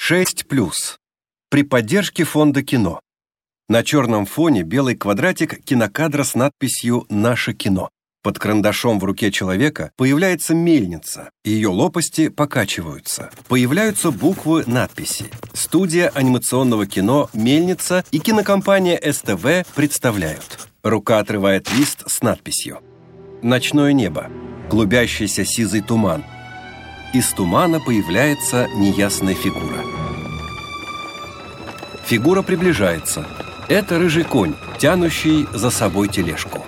6+. При поддержке фонда кино. На черном фоне белый квадратик кинокадра с надписью «Наше кино». Под карандашом в руке человека появляется мельница, и ее лопасти покачиваются. Появляются буквы надписи. Студия анимационного кино «Мельница» и кинокомпания СТВ представляют. Рука отрывает лист с надписью. Ночное небо. Клубящийся сизый туман. Из тумана появляется неясная фигура. Фигура приближается. Это рыжий конь, тянущий за собой тележку.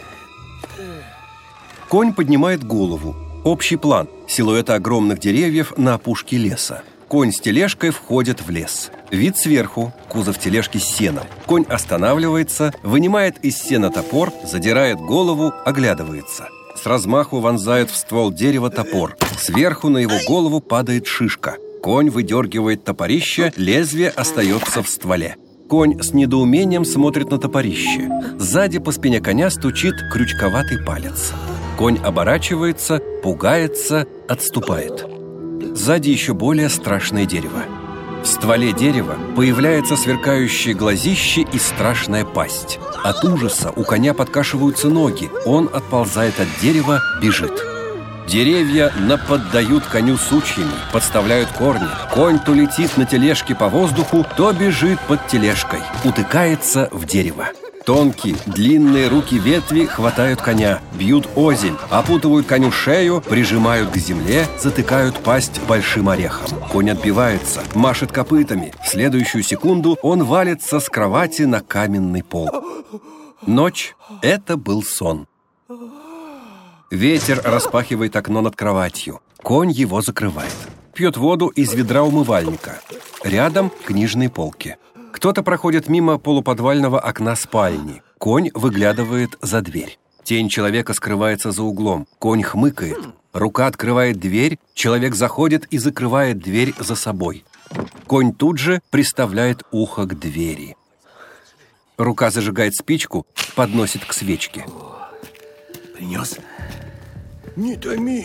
Конь поднимает голову. Общий план. Силуэты огромных деревьев на опушке леса. Конь с тележкой входит в лес. Вид сверху. Кузов тележки с сеном. Конь останавливается, вынимает из сена топор, задирает голову, оглядывается. С размаху вонзает в ствол дерева топор. Сверху на его голову падает шишка. Конь выдергивает топорище, лезвие остается в стволе. Конь с недоумением смотрит на топорище. Сзади по спине коня стучит крючковатый палец. Конь оборачивается, пугается, отступает. Сзади еще более страшное дерево. В стволе дерева появляется сверкающее глазище и страшная пасть. От ужаса у коня подкашиваются ноги. Он отползает от дерева, бежит. Деревья наподдают коню сучьями, подставляют корни. Конь то летит на тележке по воздуху, то бежит под тележкой, утыкается в дерево. Тонкие, длинные руки ветви хватают коня, бьют озимь, опутывают коню шею, прижимают к земле, затыкают пасть большим орехом. Конь отбивается, машет копытами. В следующую секунду он валится с кровати на каменный пол. Ночь – это был сон. Ветер распахивает окно над кроватью. Конь его закрывает. Пьет воду из ведра умывальника. Рядом книжные полки. Кто-то проходит мимо полуподвального окна спальни. Конь выглядывает за дверь. Тень человека скрывается за углом. Конь хмыкает. Рука открывает дверь. Человек заходит и закрывает дверь за собой. Конь тут же приставляет ухо к двери. Рука зажигает спичку, подносит к свечке. Принес? Не томи.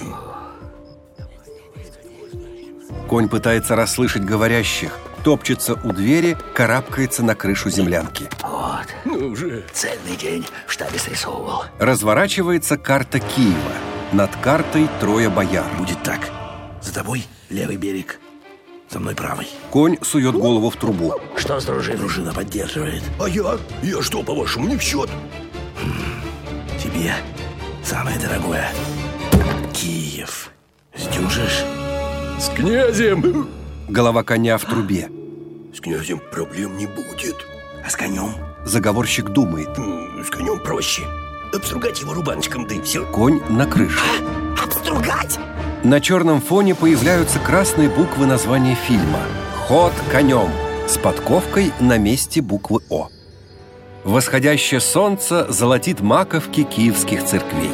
Конь пытается расслышать говорящих, топчется у двери, карабкается на крышу землянки. Вот, ну уже цельный день в штабе срисовывал. Разворачивается карта Киева. Над картой трое бояр. Будет так. За тобой левый берег, за мной правый. Конь сует голову в трубу. Что с дружиной? Дружина поддерживает. А я? Я что, по-вашему, не в счет? Тебе самое дорогое. Киев. Сдюжишь? С князем! Голова коня в трубе. С князем проблем не будет. А с конем? Заговорщик думает. С конем проще. Обстругать его рубанчиком, да и все. Конь на крыше. Обстругать? На черном фоне появляются красные буквы названия фильма. «Ход конем» с подковкой на месте буквы «О». Восходящее солнце золотит маковки киевских церквей.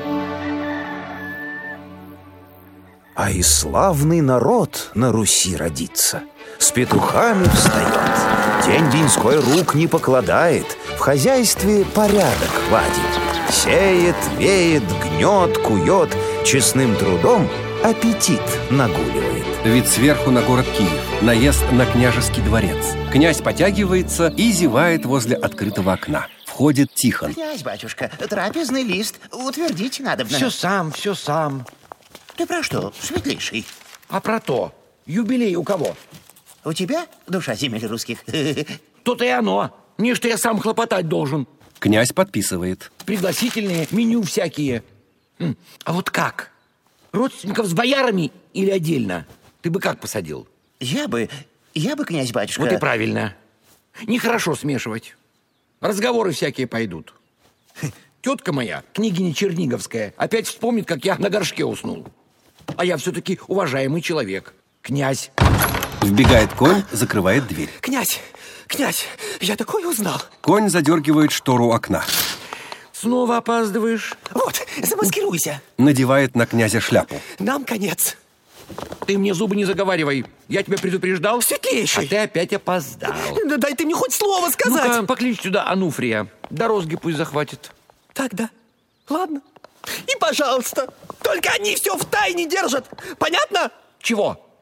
А и славный народ на Руси родится. С петухами встает, день-деньской рук не покладает, в хозяйстве порядок ладит. Сеет, веет, гнет, кует, честным трудом аппетит нагуливает. Вид сверху на город Киев, наезд на княжеский дворец. Князь потягивается и зевает возле открытого окна. Входит Тихон. Князь, батюшка, трапезный лист утвердить надобно. Все сам. Ты про что, светлейший? А про то, юбилей у кого? У тебя душа земель русских? То-то и оно. Не что я сам хлопотать должен. Князь подписывает. Пригласительные, меню всякие. А вот как? Родственников с боярами или отдельно? Ты бы как посадил? Я бы, князь, батюшка. Вот и правильно. Нехорошо смешивать. Разговоры всякие пойдут. Тетка моя, княгиня Черниговская, опять вспомнит, как я на горшке уснул. А я все-таки уважаемый человек. Князь. Вбегает конь, закрывает дверь. Князь, я такое узнал. Конь задергивает штору окна. Снова опаздываешь. Вот, замаскируйся. Надевает на князя шляпу. Нам конец. Ты мне зубы не заговаривай. Я тебя предупреждал. Светлейший. А ты опять опоздал. Да дай ты мне хоть слово сказать. Ну-ка, покличь сюда Ануфрия. До розги пусть захватит. Так, да. Ладно. И, пожалуйста, только они все в тайне держат. Понятно? Чего?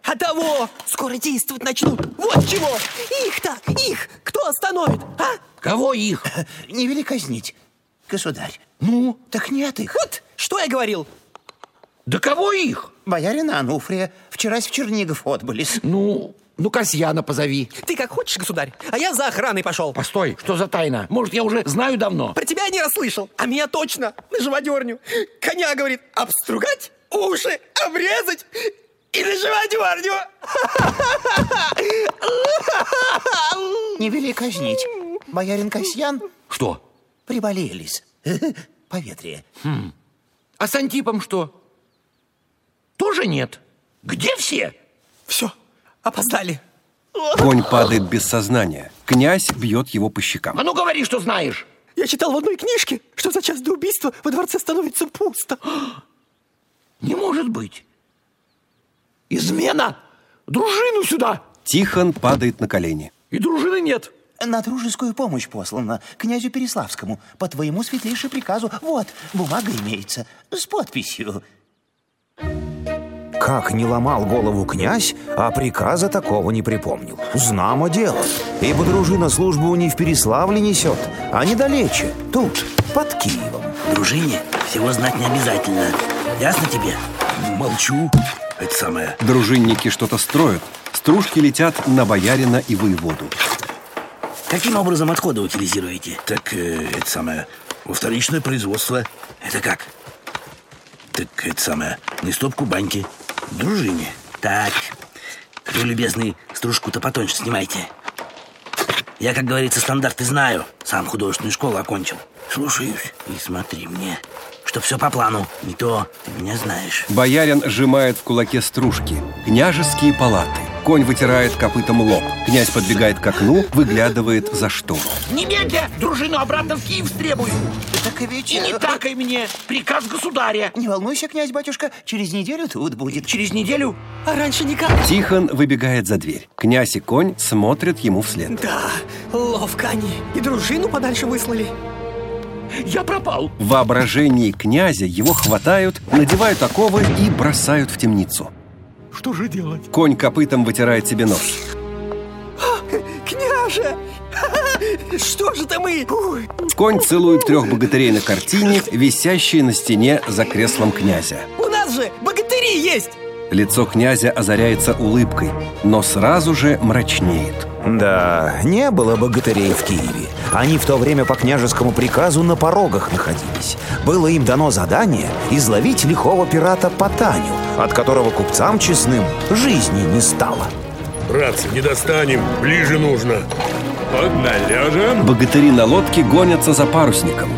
А того! Скоро действовать начнут. Вот чего! Их-то! Их! Кто остановит, а? Кого их? Не вели казнить, государь. Ну? Так нет их. Вот, что я говорил? Да кого их? Боярина Ануфрия вчерась в Чернигов отбылись. Ну, Касьяна позови. Ты как хочешь, государь, а я за охраной пошел. Постой, что за тайна? Может, я уже знаю давно? Про тебя не расслышал, а меня точно на живодерню. Коня, говорит, обстругать, уши обрезать и на живодерню. Не вели казнить. Боярин Касьян Что? приболелись. Поветрие. А с Антипом что? Тоже нет? Где все? Все, опоздали. Конь падает без сознания. Князь бьет его по щекам. А ну говори, что знаешь. Я читал в одной книжке, что за час до убийства во дворце становится пусто. Не может быть. Измена! Дружину сюда! Тихон падает на колени. И дружины нет. На дружескую помощь послана князю Переславскому по твоему светлейшему приказу. Вот, бумага имеется с подписью. Как не ломал голову князь, а приказа такого не припомнил. Знамо дело. Ибо дружина службу не в Переславле несет, а недалече, тут, под Киевом. Дружине всего знать не обязательно. Ясно тебе? Молчу. Это самое. Дружинники что-то строят. Стружки летят на боярина и воеводу. Каким образом отходы утилизируете? Так, это самое. Во вторичное производство. Это как? Так, это самое. На стопку баньки. Дружине. Так, вы, любезный, стружку-то потоньше снимайте. Я, как говорится, стандарты знаю. Сам художественную школу окончил. Слушаюсь. И смотри мне, чтоб все по плану. Не то ты меня знаешь. Боярин сжимает в кулаке стружки. Княжеские палаты. Конь вытирает копытом лоб. Князь подбегает к окну, выглядывает за штору. Немедля дружину обратно в Киев требую. Так ведь... И не такай мне. Приказ государя. Не волнуйся, князь-батюшка, через неделю тут будет. Через неделю? А раньше никак. Тихон выбегает за дверь. Князь и конь смотрят ему вслед. Да, ловко они. И дружину подальше выслали. Я пропал. В воображении князя его хватают, надевают оковы и бросают в темницу. Что же делать? Конь копытом вытирает себе нос. Княже! Что же это мы? Ой. Конь целует 3 богатырей на картине, висящей на стене за креслом князя. У нас же богатыри есть! Лицо князя озаряется улыбкой, но сразу же мрачнеет. Да, не было богатырей в Киеве. Они в то время по княжескому приказу на порогах находились. Было им дано задание изловить лихого пирата Потаню, от которого купцам честным жизни не стало. Братцы, не достанем, ближе нужно. Подналежим. Богатыри на лодке гонятся за парусником.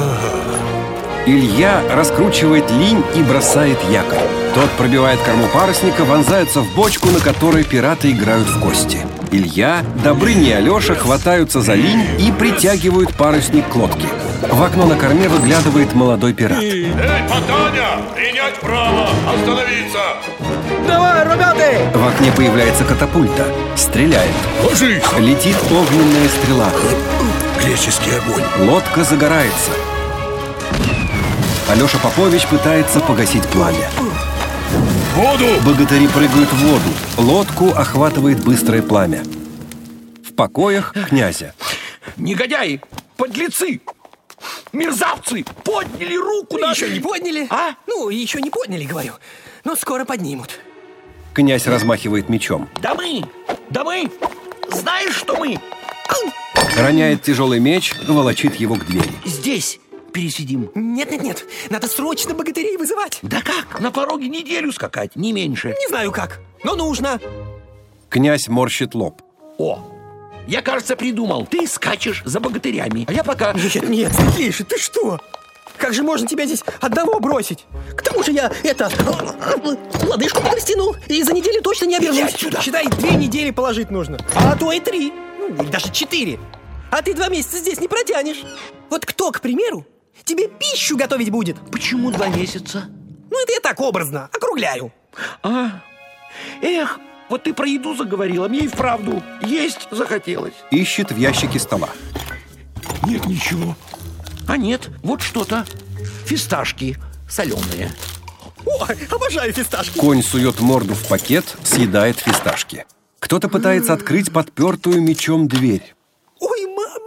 Илья раскручивает линь и бросает якорь. Тот пробивает корму парусника, вонзается в бочку, на которой пираты играют в кости. Илья, Добрыня и Алеша хватаются за линь и притягивают парусник к лодке. В окно на корме выглядывает молодой пират. Эй, Потаня, принять право, остановиться. Давай, ребята! В окне появляется катапульта. Стреляет. Ложись. Летит огненная стрела. Греческий огонь. Лодка загорается. Алеша Попович пытается погасить пламя. Воду. Богатыри прыгают в воду. Лодку охватывает быстрое пламя. В покоях князя. Негодяи, подлецы, мерзавцы, подняли руку на... Еще не подняли? А? Ну, еще не подняли, говорю. Но скоро поднимут. Князь размахивает мечом. Да мы, знаешь, что мы? Роняет тяжелый меч, волочит его к двери. Здесь пересидим. Нет, надо срочно богатырей вызывать. Да как? На пороге неделю скакать, не меньше. Не знаю как, но нужно. Князь морщит лоб. О, я, кажется, придумал. Ты скачешь за богатырями, а я пока... Нет, светлейший, ты что? Как же можно тебя здесь одного бросить? К тому же я, лодыжку растянул, и за неделю точно не обернусь. Иди отсюда. Считай, 2 недели положить нужно, а то и 3, ну, даже 4. А ты 2 месяца здесь не протянешь. Вот кто, к примеру, тебе пищу готовить будет? Почему 2 месяца? Ну, это я так образно, округляю. Эх, вот ты про еду заговорила, мне и вправду есть захотелось. Ищет в ящике стола. Нет ничего. А нет, вот что-то. Фисташки соленые. О, обожаю фисташки. Конь сует морду в пакет, съедает фисташки. Кто-то пытается открыть подпертую мечом дверь. Ой, мама.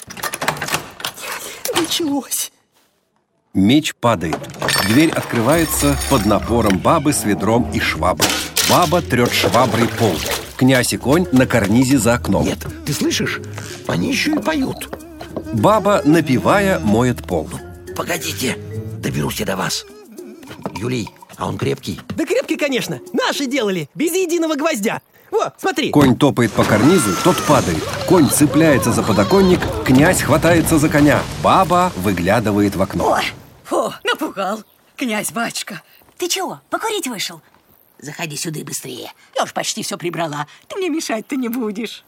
Началось. Меч падает. Дверь открывается под напором бабы с ведром и шваброй. Баба трет шваброй пол. Князь и конь на карнизе за окном. Нет, ты слышишь? Они еще и поют. Баба, напевая, моет пол. Погодите, доберусь я до вас. Юлий, а он крепкий? Да крепкий, конечно. Наши делали, без единого гвоздя. Во, смотри. Конь топает по карнизу, тот падает. Конь цепляется за подоконник, князь хватается за коня. Баба выглядывает в окно. Ой, фу, напугал. Князь, батюшка, ты чего, покурить вышел? Заходи сюда быстрее. Я уж почти все прибрала. Ты мне мешать-то не будешь.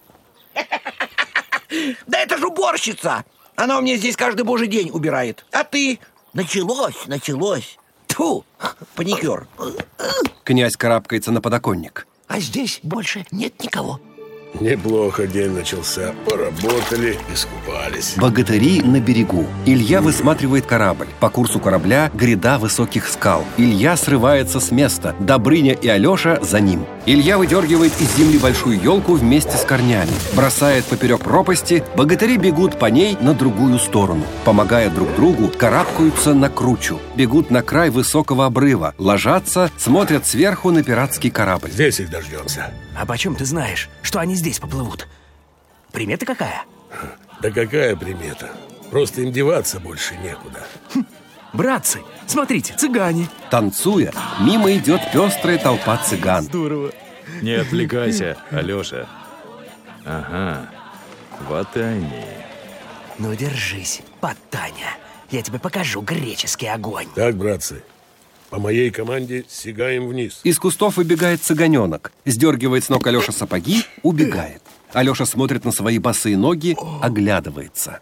Да это же уборщица! Она у меня здесь каждый божий день убирает. А ты? Началось. Тьфу, паникер. Князь карабкается на подоконник. А здесь больше нет никого. Неплохо день начался. Поработали, искупались. Богатыри на берегу. Илья высматривает корабль. По курсу корабля гряда высоких скал. Илья срывается с места. Добрыня и Алеша за ним. Илья выдергивает из земли большую елку вместе с корнями. Бросает поперек пропасти. Богатыри бегут по ней на другую сторону. Помогая друг другу, карабкаются на кручу. Бегут на край высокого обрыва. Ложатся, смотрят сверху на пиратский корабль. Здесь их дождемся. А почем ты знаешь, что они здесь поплывут? Примета какая? Да какая примета? Просто им деваться больше некуда. Братцы, смотрите, цыгане. Танцуя, мимо идет пестрая толпа цыган. Здорово. Не отвлекайся, Алеша. Ага, вот и они. Ну, держись, Потаня. Я тебе покажу греческий огонь. Так, братцы, по моей команде сигаем вниз. Из кустов выбегает цыганенок. Сдергивает с ног Алеша сапоги, убегает. Алеша смотрит на свои босые ноги, оглядывается.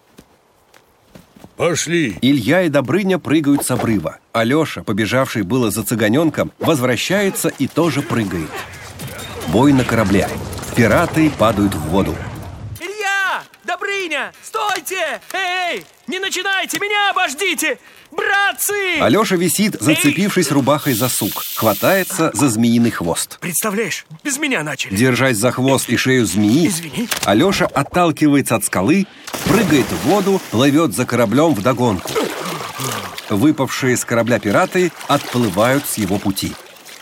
Пошли! Илья и Добрыня прыгают с обрыва. Алеша, побежавший было за цыганенком, возвращается и тоже прыгает. Бой на корабле. Пираты падают в воду. Илья! Добрыня! Стойте! Эй! Не начинайте! Меня обождите! Братцы! Алеша висит, зацепившись рубахой за сук. Хватается за змеиный хвост. Представляешь, без меня начали. Держась за хвост и шею змеи, Извини. Алеша отталкивается от скалы, прыгает в воду, плывет за кораблем вдогонку. Выпавшие с корабля пираты отплывают с его пути.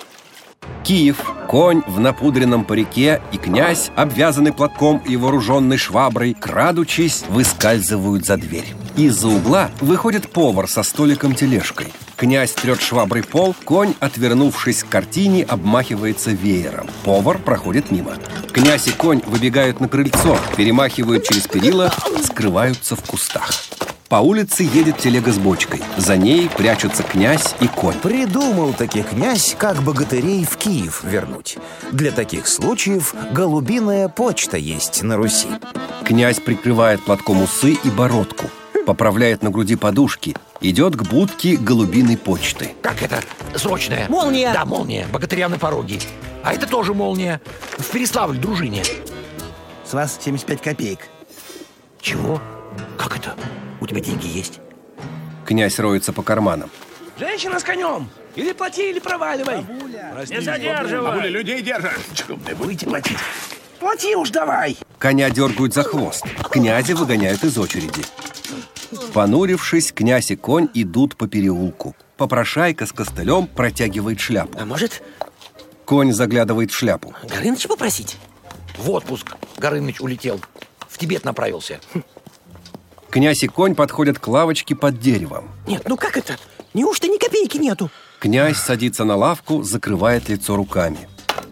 Киев, конь в напудренном парике и князь, обвязанный платком и вооруженный шваброй, крадучись, выскальзывают за дверь. Из-за угла выходит повар со столиком-тележкой. Князь трет шваброй пол, конь, отвернувшись к картине, обмахивается веером. Повар проходит мимо. Князь и конь выбегают на крыльцо, перемахивают через перила, скрываются в кустах. По улице едет телега с бочкой. За ней прячутся князь и конь. Придумал-таки князь, как богатырей в Киев вернуть. Для таких случаев голубиная почта есть на Руси. Князь прикрывает платком усы и бородку, поправляет на груди подушки, идет к будке голубиной почты. Как это? Срочная. Молния. Да, молния. Богатыря на пороге. А это тоже молния. В Переславль, дружине. С вас 75 копеек. Чего? Как это? У тебя деньги есть? Князь роется по карманам. Женщина с конем! Или плати, или проваливай! Не задерживай! Бабуля людей держат. Будете платить? Плати уж давай! Коня дергают за хвост. Князя выгоняют из очереди. Понурившись, князь и конь идут по переулку. Попрошайка с костылем протягивает шляпу. А может, Конь заглядывает в шляпу. Горыныча попросить? В отпуск Горыныч улетел. В Тибет направился. Князь и конь подходят к лавочке под деревом. Нет, ну как это? Неужто ни копейки нету? Князь садится на лавку, закрывает лицо руками.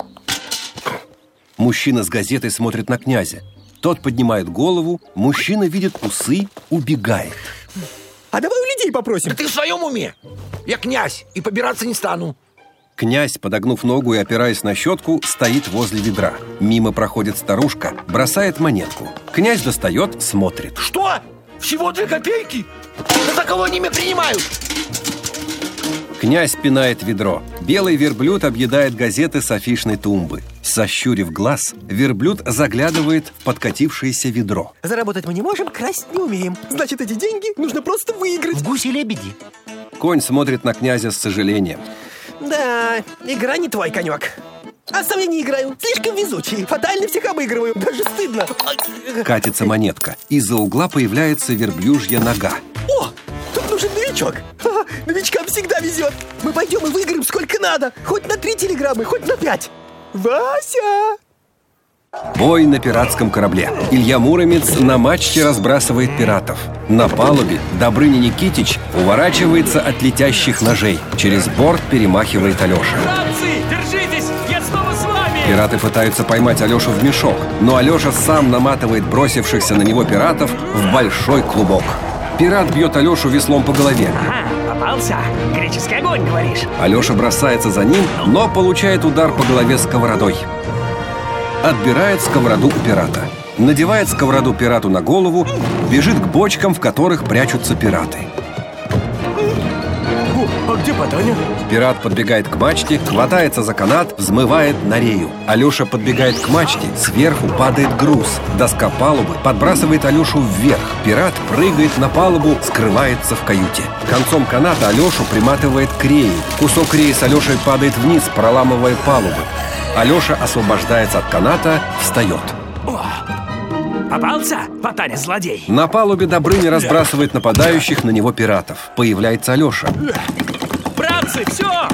Мужчина с газетой смотрит на князя. Тот поднимает голову, мужчина видит усы, убегает. А давай у людей попросим. Да ты в своем уме? Я князь и побираться не стану. Князь, подогнув ногу и опираясь на щетку, стоит возле ведра. Мимо проходит старушка, бросает монетку. Князь достает, смотрит. Что? Всего 2 копейки? Да за кого они меня принимают? Князь пинает ведро. Белый верблюд объедает газеты с афишной тумбы. Сощурив глаз, верблюд заглядывает в подкатившееся ведро. Заработать мы не можем, красть не умеем. Значит, эти деньги нужно просто выиграть. В гуси-лебеди. Конь смотрит на князя с сожалением. Да, игра не твой конек. А сам я не играю. Слишком везучий. Фатально всех обыгрываю. Даже стыдно. Катится монетка. Из-за угла появляется верблюжья нога. О, тут нужен новичок. Новичкам всегда везет. Мы пойдем и выиграем сколько надо. Хоть на 3 телеграммы, хоть на 5. Вася! Бой на пиратском корабле. Илья Муромец на мачте разбрасывает пиратов. На палубе Добрыня Никитич уворачивается от летящих ножей. Через борт перемахивает Алеша. Братцы, держитесь, я снова с вами! Пираты пытаются поймать Алешу в мешок, но Алеша сам наматывает бросившихся на него пиратов в большой клубок. Пират бьет Алешу веслом по голове. Ага, попался? Греческий огонь, говоришь? Алеша бросается за ним, но получает удар по голове сковородой. Отбирает сковороду у пирата. Надевает сковороду пирату на голову, бежит к бочкам, в которых прячутся пираты. О, а где Потаня? Пират подбегает к мачте, хватается за канат, взмывает на рею. Алеша подбегает к мачте, сверху падает груз. Доска палубы подбрасывает Алешу вверх. Пират прыгает на палубу, скрывается в каюте. Концом каната Алешу приматывает к рее. Кусок реи с Алешей падает вниз, проламывая палубы. Алеша освобождается от каната, встает. О, попался, Потаня, злодей? На палубе Добрыня разбрасывает нападающих на него пиратов. Появляется Алеша. Братцы, все!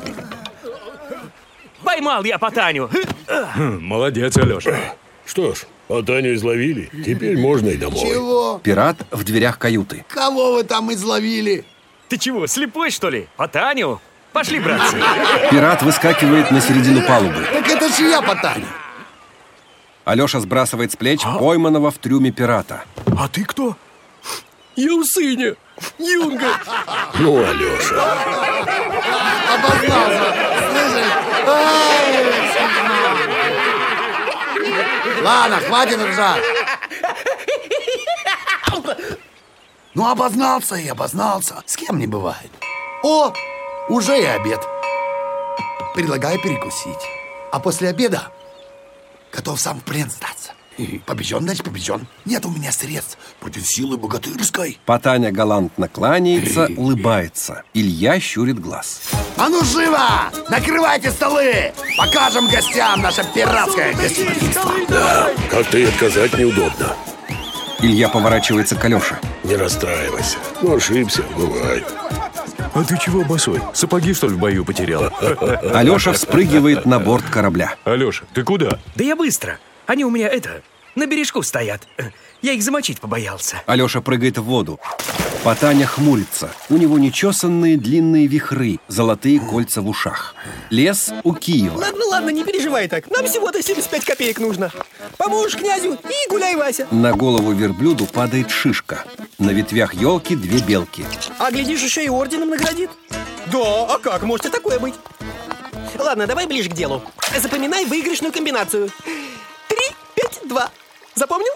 Поймал я Потаню. Молодец, Алеша. Что ж, Потаню изловили, теперь можно и домой. Чего? Пират в дверях каюты. Кого вы там изловили? Ты чего, слепой, что ли? Потаню? Пошли, братцы. Пират выскакивает на середину палубы. Так это же я, Потаня. Алеша сбрасывает с плеч пойманного в трюме пирата. А ты кто? Я Усыня, Юнга. Ну, Алеша. Обознался. Слышишь? Ладно, хватит ржать. Ну, обознался и обознался. С кем не бывает. О, уже и обед. Предлагаю перекусить. А после обеда готов сам в плен сдаться. Побежден, значит побежден. Нет у меня средств против силы богатырской. Потаня галантно кланяется, улыбается. Илья щурит глаз. А ну живо! Накрывайте столы! Покажем гостям наше пиратское гостеприимство. Да, как-то и отказать неудобно. Илья поворачивается к Алёше. Не расстраивайся. Ну, ошибся, бывает. А ты чего, босой? Сапоги, что ли, в бою потерял? Алеша вспрыгивает на борт корабля. Алеша, ты куда? Да я быстро. Они у меня, на бережку стоят. Я их замочить побоялся. Алеша прыгает в воду. Потаня хмурится. У него нечесанные длинные вихры, золотые кольца в ушах. Лес у Киева. Ладно, не переживай так. Нам всего-то 75 копеек нужно. Поможешь князю и гуляй, Вася. На голову верблюду падает шишка. На ветвях елки 2 белки. А глядишь, еще и орденом наградит. Да, а как? Может и такое быть. Ладно, давай ближе к делу. Запоминай выигрышную комбинацию. 3, 5, 2. Запомнил?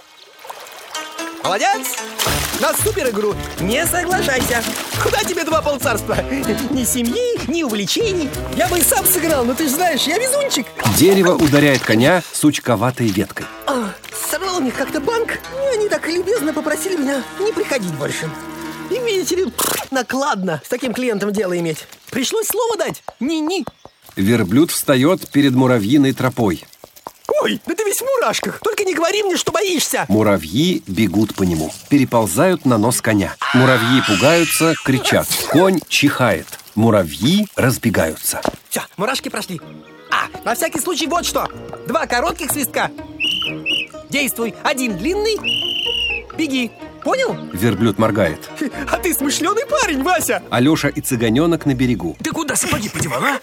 Молодец! На супер игру не соглашайся. Куда тебе 2 полцарства? Ни семьи, ни увлечений. Я бы и сам сыграл, но ты же знаешь, я везунчик. Дерево ударяет коня сучковатой веткой. Сорвал у них как-то банк. И они так любезно попросили меня не приходить больше. И, видите ли, накладно с таким клиентом дело иметь. Пришлось слово дать. Ни-ни. Верблюд встает перед муравьиной тропой. Ой, да ты весь в мурашках. Только не говори мне, что боишься. Муравьи бегут по нему. Переползают на нос коня. Муравьи пугаются, кричат. Конь чихает. Муравьи разбегаются. Все, мурашки прошли. На всякий случай вот что. 2 коротких свистка. Действуй. 1 длинный. Беги. Понял? Верблюд моргает. А ты смышленый парень, Вася. Алеша и цыганенок на берегу. Ты куда сапоги подевал, а?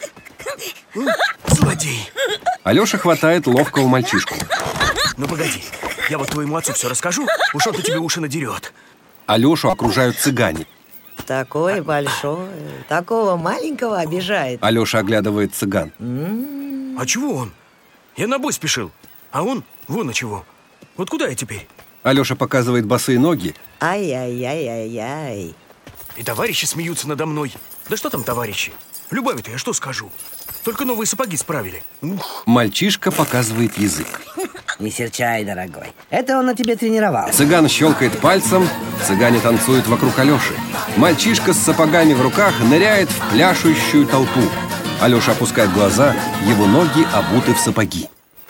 Злодей. Алеша хватает ловкого мальчишку. Ну погоди, я вот твоему отцу все расскажу, уж он-то тебе уши надерет. Алешу окружают цыгане. Такой большой, такого маленького обижает. Алеша оглядывает цыган. А чего он? Я на бой спешил, а он вон на чего. Вот куда я теперь? Алеша показывает босые ноги. Ай-яй-яй-яй-яй. И товарищи смеются надо мной. Да что там товарищи? Любави-то я что скажу? Только новые сапоги справили. Мальчишка показывает язык. Не серчай, дорогой. Это он на тебе тренировал. Цыган щелкает пальцем. Цыгане танцуют вокруг Алеши. Мальчишка с сапогами в руках ныряет в пляшущую толпу. Алеша опускает глаза, его ноги обуты в сапоги.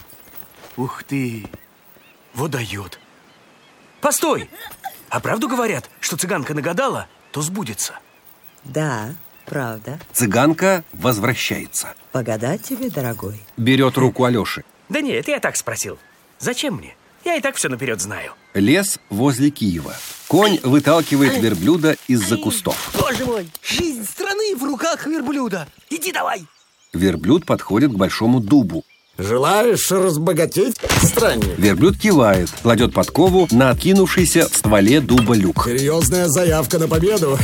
Ух ты, вот дает. Постой! А правду говорят, что цыганка нагадала, то сбудется? Да, правда. Цыганка возвращается. Погадать тебе, дорогой? Берет руку Алеши. Да нет, это я так спросил. Зачем мне? Я и так все наперед знаю. Лес возле Киева. Конь выталкивает верблюда из-за кустов. Боже мой, жизнь страны в руках верблюда. Иди давай. Верблюд подходит к большому дубу. Желаешь разбогатеть, странник? Верблюд кивает, кладет подкову на откинувшийся в стволе дуба люк. Серьезная заявка на победу.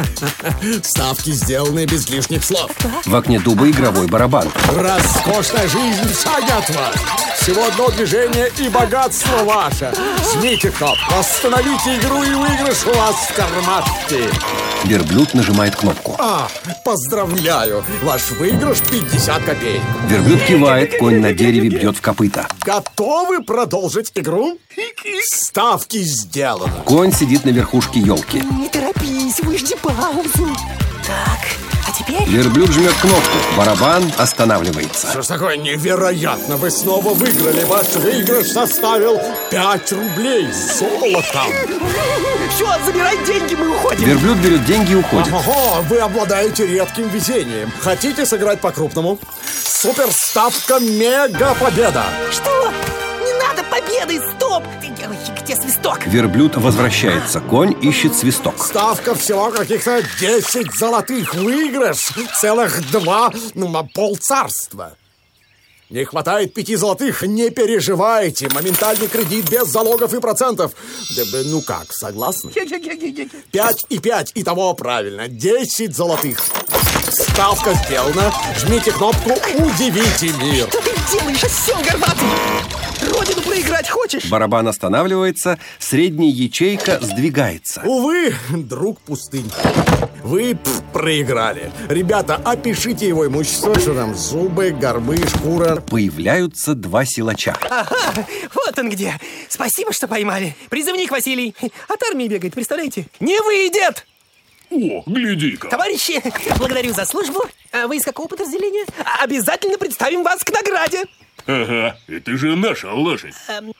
Ставки сделаны без лишних слов. В окне дуба игровой барабан. Роскошная жизнь, вся готова. Всего одно движение и богатство ваше. Жмите кнопку, остановите игру и выигрыш у вас в кармашке. Верблюд нажимает кнопку. Поздравляю, ваш выигрыш 50 копеек. Верблюд кивает, конь на дереве бьет в копыта. Готовы продолжить игру? Ставки сделаны. Конь сидит на верхушке елки. Не торопись, выжди паузу. Так, а теперь... Верблюд жмет кнопку, барабан останавливается. Что ж такое невероятно? Вы снова выиграли. Ваш выигрыш составил 5 рублей с золотом. Все, забирай деньги, мы уходим. Верблюд берет деньги и уходит. Ого, вы обладаете редким везением. Хотите сыграть по-крупному? Суперставка мега-победа. Что? Не надо победы, стоп! Где свисток? Верблюд возвращается, конь ищет свисток. Ставка всего каких-то 10 золотых. Выигрыш целых 2, полцарства. Не хватает 5 золотых, не переживайте. Моментальный кредит без залогов и процентов. Ну как, согласны? 5 и 5, итого правильно. 10 золотых. Ставка сделана. Жмите кнопку «Удивите мир». Что ты делаешь, осел горбатый? Родину проиграть хочешь? Барабан останавливается, средняя ячейка сдвигается. Увы, друг пустынь. Вы проиграли. Ребята, опишите его имущество. Что там? Зубы, горбы, шкура. Появляются 2 силача. Ага, вот он где. Спасибо, что поймали. Призывник Василий. От армии бегает, представляете? Не выйдет! О, гляди-ка. Товарищи, благодарю за службу. А вы из какого подразделения? Обязательно представим вас к награде. Ага, это же наша лошадь.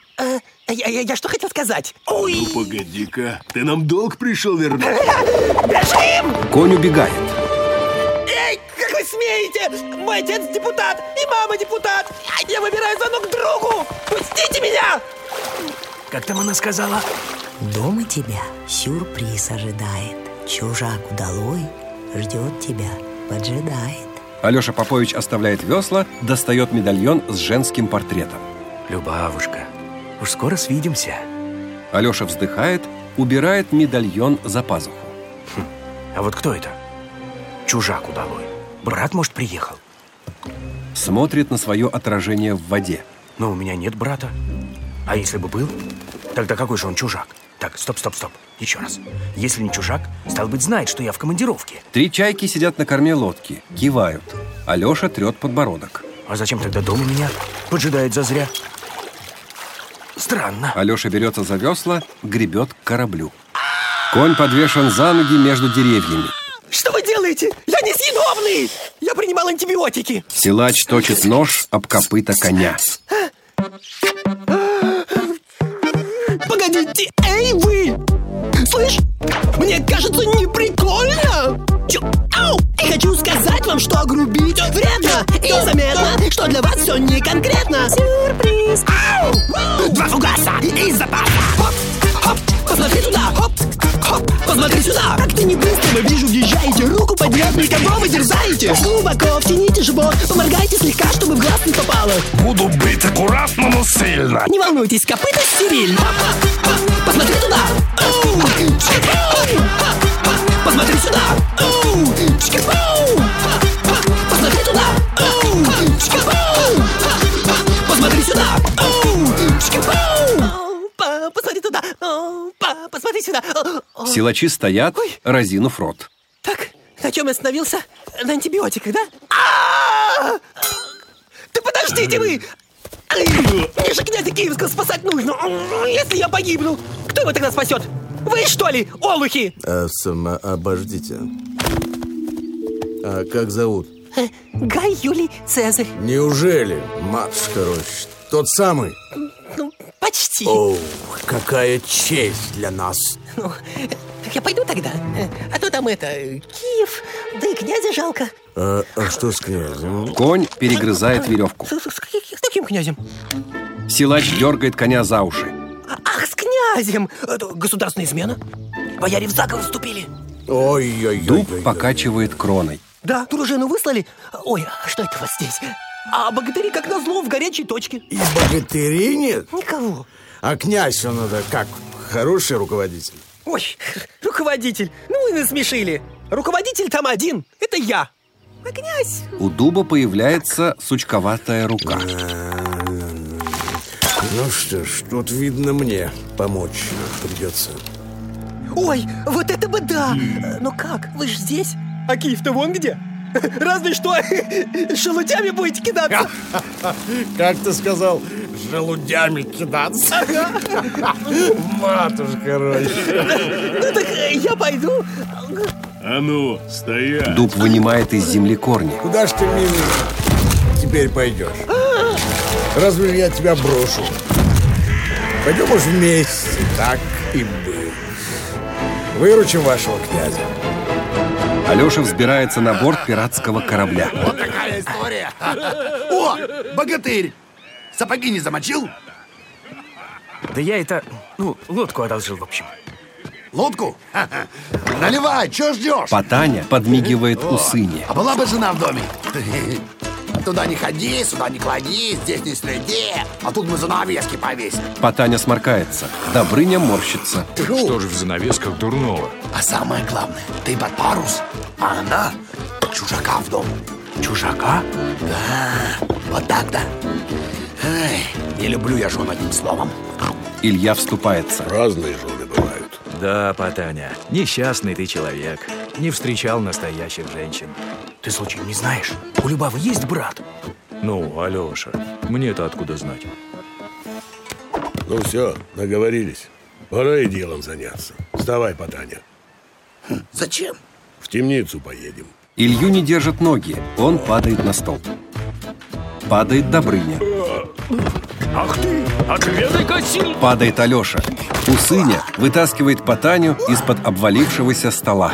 Я что хотел сказать? Ой. Ну, погоди-ка, ты нам долг пришел вернуть. Бежим! Конь убегает. Эй, как вы смеете? Мой отец депутат и мама депутат. Я выбираю звонок другу. Пустите меня! Как там она сказала? Дома тебя сюрприз ожидает. Чужак удалой ждет тебя, поджидает. Алеша Попович оставляет весла, достает медальон с женским портретом. Любавушка, уж скоро свидимся. Алеша вздыхает, убирает медальон за пазуху. А вот кто это? Чужак удалой. Брат, может, приехал? Смотрит на свое отражение в воде. Но у меня нет брата. А если бы был, тогда какой же он чужак? Так, стоп. Еще раз. Если не чужак, стал быть, знает, что я в командировке. 3 чайки сидят на корме лодки, кивают. Алеша трет подбородок. А зачем тогда дома меня поджидает зазря? Странно. Алеша берется за весла, гребет к кораблю. Конь подвешен за ноги между деревьями. Что вы делаете? Я несъедобный! Я принимал антибиотики. Силач точит нож об копыта коня. Погодите, эй вы! Слышь, мне кажется, не прикольно. Ау! И хочу сказать вам, что грубить вредно. И заметно, что для вас все не конкретно. Сюрприз! Ау! 2 фугаса из запаса. Хоп, хоп, посмотри туда. Хоп, хоп, посмотри сюда. Как ты не быстро, вижу, въезжаете. Руку подняв, никого вы дерзаете. Глубоко втяните живот, поморгайте слегка, чтобы в глаз не попало. Буду быть аккуратно, но сильно. Не волнуйтесь, копыта стерильно. Посмотри туда. Посмотри сюда. Посмотри туда. Посмотри сюда. Посмотри туда. Посмотри сюда. Силачи стоят, разинув рот. Так, на чем я остановился? На антибиотиках, да? Да подождите вы! Мне же князя Киевского спасать нужно. Если я погибну, кто его тогда спасет? Вы, что ли, олухи? Обождите. А как зовут Гай Юлий Цезарь. Неужели, матушка Рощ, тот самый? Ну, почти. О, какая честь для нас. Ну, так я пойду тогда. А то там Киев, да и князя жалко. А что с князем? Конь перегрызает веревку. С каким князем? Силач дергает коня за уши. Ах, с князем! Это государственная измена. Бояре в заговор вступили. Ой-ой-ой. Дуб покачивает кроной. Да, дружину выслали. Ой, а что это у вас здесь? А богатыри, как назло, в горячей точке. И богатырей нет? Никого. А князь он это как? Хороший руководитель? Ой, руководитель. Ну вы насмешили. Руководитель там один. Это я. А князь? У дуба появляется сучковатая рука. Ну что ж, тут видно мне помочь придется. Ой, вот это бы да! Ну как, вы же здесь? А Киев-то вон где? Разве что желудями будете кидаться. Как ты сказал, желудями кидаться? Матушка Роща. Ну так я пойду. А ну, стоять! Дуб вынимает из земли корни. Куда ж ты, милый, теперь пойдешь? Разве я тебя брошу? Пойдем уж вместе, так и быть. Выручим вашего князя. Алеша взбирается на борт пиратского корабля. Вот такая история. О, богатырь! Сапоги не замочил? Да я лодку одолжил, в общем. Лодку? Наливай, чё ждешь? Патаня подмигивает Усыне. А была бы жена в доме. Туда не ходи, сюда не клади, здесь не следи. А тут мы занавески повесим. Патаня сморкается. Добрыня морщится. Что же в занавесках дурного? А самое главное, ты под парус, а она чужака в дом. Чужака? Да, вот так-то. Эй, не люблю я жен одним словом. Илья вступается. Разные жены бывают. Да, Патаня, несчастный ты человек. Не встречал настоящих женщин. Ты случаем не знаешь? У Любавы есть брат? Ну, Алеша, мне-то откуда знать? Ну все, договорились. Пора и делом заняться. Вставай, Патаня. Зачем? В темницу поедем. Илью не держат ноги. Он падает на стол. Падает Добрыня. Ах ты, отведай-ка сил! Падает Алеша. Усыня вытаскивает Патаню из-под обвалившегося стола.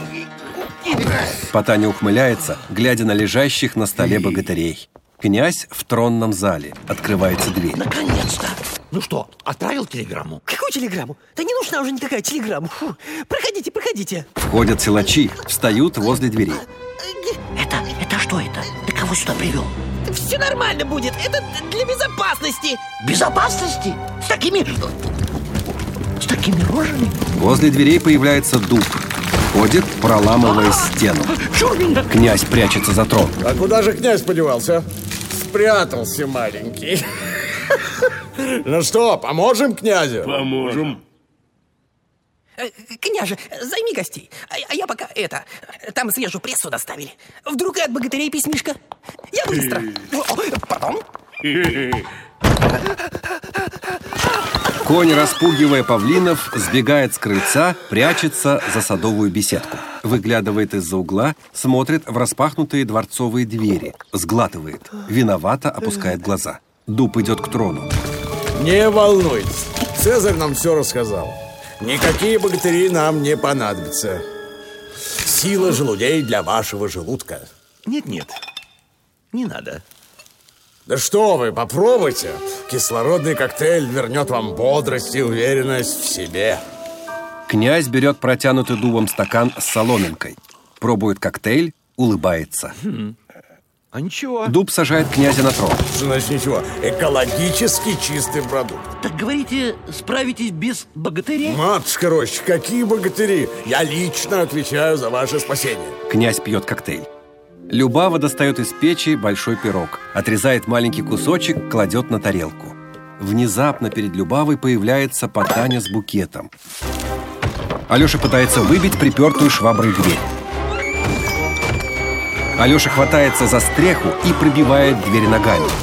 Патаня ухмыляется, глядя на лежащих на столе богатырей. Князь в тронном зале. Открывается дверь. Наконец-то! Ну что, отправил телеграмму? Какую телеграмму? Да не нужна уже никакая телеграмма. Фу. Проходите, проходите. Входят силачи, встают возле дверей. Это что это? Ты кого сюда привел? Все нормально будет. Это для безопасности. Безопасности? С такими рожами? Возле дверей появляется дуб. Входит, проламывая стену. Князь прячется за трон. А куда же князь подевался? Спрятался маленький. Ну что, поможем князю? Поможем. Княже, займи гостей. А я пока там свежую прессу доставили. Вдруг и от богатырей письмишко. Я быстро. Потом. Конь, распугивая павлинов, сбегает с крыльца, прячется за садовую беседку. Выглядывает из-за угла, смотрит в распахнутые дворцовые двери. Сглатывает. Виновато опускает глаза. Дуб идет к трону. Не волнуйтесь. Цезарь нам все рассказал. Никакие богатыри нам не понадобятся. Сила желудей для вашего желудка. Нет, не надо. Да что вы, попробуйте. Кислородный коктейль вернет вам бодрость и уверенность в себе. Князь берет протянутый дубом стакан с соломинкой. Пробует коктейль, улыбается. А ничего. Дуб сажает князя на трон. Значит, ничего. Экологически чистый продукт. Так говорите, справитесь без богатырей? Матушка Роща, какие богатыри? Я лично отвечаю за ваше спасение. Князь пьет коктейль. Любава достает из печи большой пирог, отрезает маленький кусочек, кладет на тарелку. Внезапно перед Любавой появляется Патаня с букетом. Алеша пытается выбить припертую шваброй дверь. Алеша хватается за стреху и пробивает дверь ногами.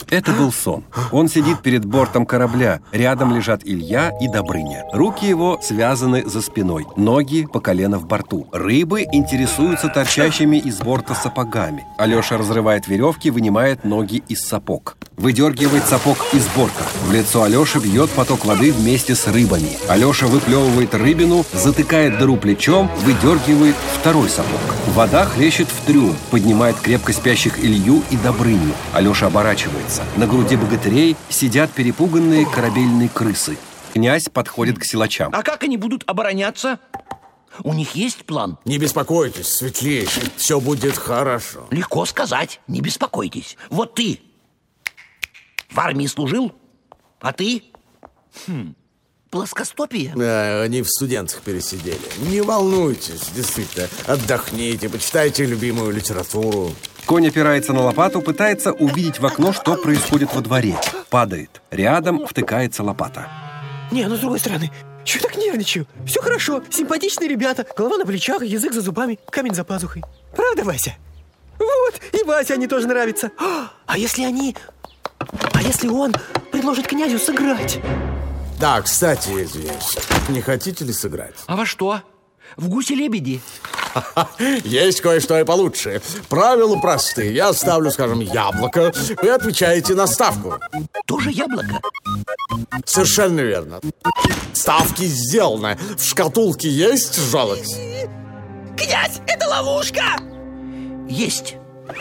Это был сон. Он сидит перед бортом корабля. Рядом лежат Илья и Добрыня. Руки его связаны за спиной, ноги по колено в борту. Рыбы интересуются торчащими из борта сапогами. Алеша разрывает веревки, вынимает ноги из сапог. Выдергивает сапог из борта. В лицо Алеши бьет поток воды вместе с рыбами. Алеша выплевывает рыбину, затыкает дыру плечом, выдергивает второй сапог. Вода хлещет в трюм, поднимает крепко спящих Илью и Добрыню. Алеша оборачивается. На груди богатырей сидят перепуганные корабельные крысы. Князь подходит к силачам. А как они будут обороняться? У них есть план? Не беспокойтесь, светлейший, все будет хорошо. Легко сказать, не беспокойтесь. Вот ты в армии служил, а ты? Плоскостопие? Да, они в студентах пересидели. Не волнуйтесь, действительно. Отдохните, почитайте любимую литературу. Конь опирается на лопату, пытается увидеть в окно, что происходит во дворе. Падает. Рядом втыкается лопата. Не, ну с другой стороны, чего так нервничаю? Все хорошо, симпатичные ребята. Голова на плечах, язык за зубами, камень за пазухой. Правда, Вася? Вот, и Васе они тоже нравятся. А если он предложит князю сыграть? Да, кстати, извиняюсь, не хотите ли сыграть? А во что? В гуси-лебеди? Есть кое-что и получше. Правила простые. Я ставлю, скажем, яблоко. Вы отвечаете на ставку. Тоже яблоко? Совершенно верно. Ставки сделаны. В шкатулке есть желудь? Князь, это ловушка! Есть.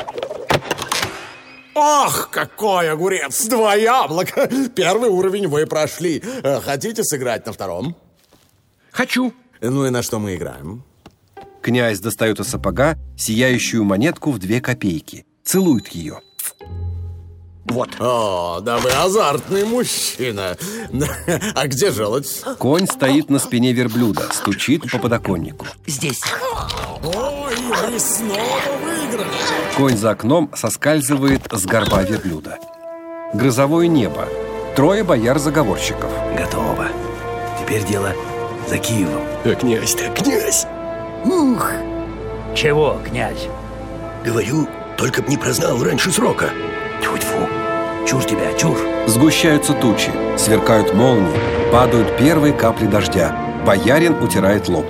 Ах, какой огурец! 2 яблока! Первый уровень вы прошли. Хотите сыграть на втором? Хочу. Ну и на что мы играем? Князь достает из сапога сияющую монетку в 2 копейки. Целует ее. Вот. О, да вы азартный мужчина. А где желудь? Конь стоит на спине верблюда, стучит по подоконнику. Здесь. Ой, вы снова выиграли. Конь за окном соскальзывает с горба верблюда. Грозовое небо. 3 бояр-заговорщиков. Готово. Теперь дело за Киевом. Князь-то, князь! Ух! Чего, князь? Говорю, только б не прознал раньше срока. Тьфу-тьфу. Чушь тебя, чушь. Сгущаются тучи, сверкают молнии, падают первые капли дождя. Боярин утирает лоб.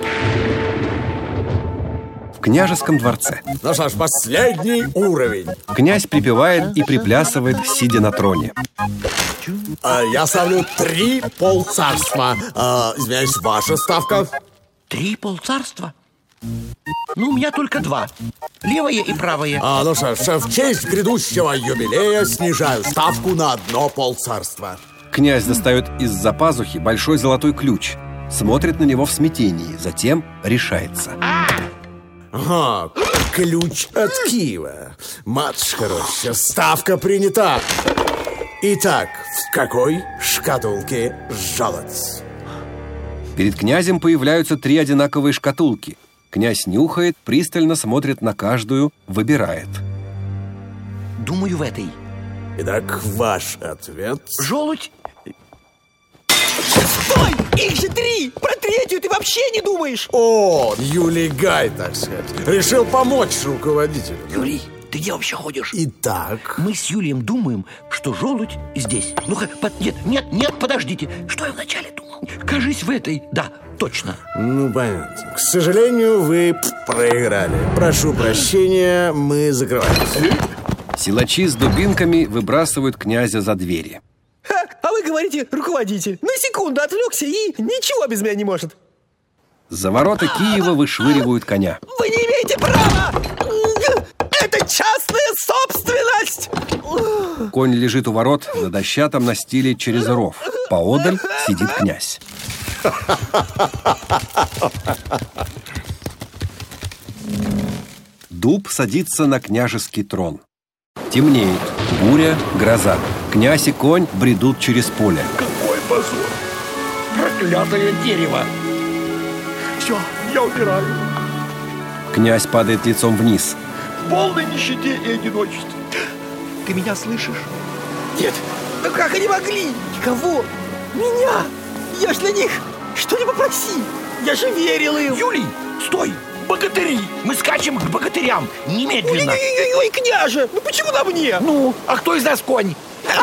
В княжеском дворце. Ну что ж, последний уровень. Князь припевает и приплясывает, сидя на троне. Я ставлю 3 полцарства. Извиняюсь, ваша ставка? 3 полцарства? Ну, у меня только 2. Левое и правое. Ну что ж, в честь грядущего юбилея снижаю ставку на 1 полцарства. Князь достает из-за пазухи большой золотой ключ. Смотрит на него в смятении, затем решается. Ага, ключ от Киева. Матушка Роща, ставка принята. Итак, в какой шкатулке желудь? Перед князем появляются 3 одинаковые шкатулки. Князь нюхает, пристально смотрит на каждую, выбирает. Думаю, в этой. Итак, ваш ответ? Желудь. Стой! Их же 3! Про 3-ю ты вообще не думаешь! О, Юлий Гай, так сказать. Решил помочь руководителю. Юлий, ты где вообще ходишь? Итак? Мы с Юлием думаем, что желудь здесь. Ну-ка, нет, подождите. Что я вначале думал? Кажись, в этой. Да, точно. Ну, понятно. К сожалению, вы проиграли. Прошу прощения, мы закрываемся. Силачи с дубинками выбрасывают князя за двери. А вы говорите, руководитель. На секунду отвлекся и ничего без меня не может. За ворота Киева вышвыривают коня. Вы не имеете права! Это частная собственность! Конь лежит у ворот на дощатом настиле через ров. Поодаль сидит князь. Дуб садится на княжеский трон. Темнеет. Буря, гроза. Князь и конь бредут через поле. Какой позор! Проклятое дерево! Все, я умираю. Князь падает лицом вниз. В полной нищете и одиночестве. Ты меня слышишь? Нет. Ну как они могли? Кого? Меня? Я ж для них что не попроси. Я же верил им. Юлий, стой! Богатыри! Мы скачем к богатырям! Немедленно! Ой, княже! Ну почему на мне? Ну, а кто из нас конь?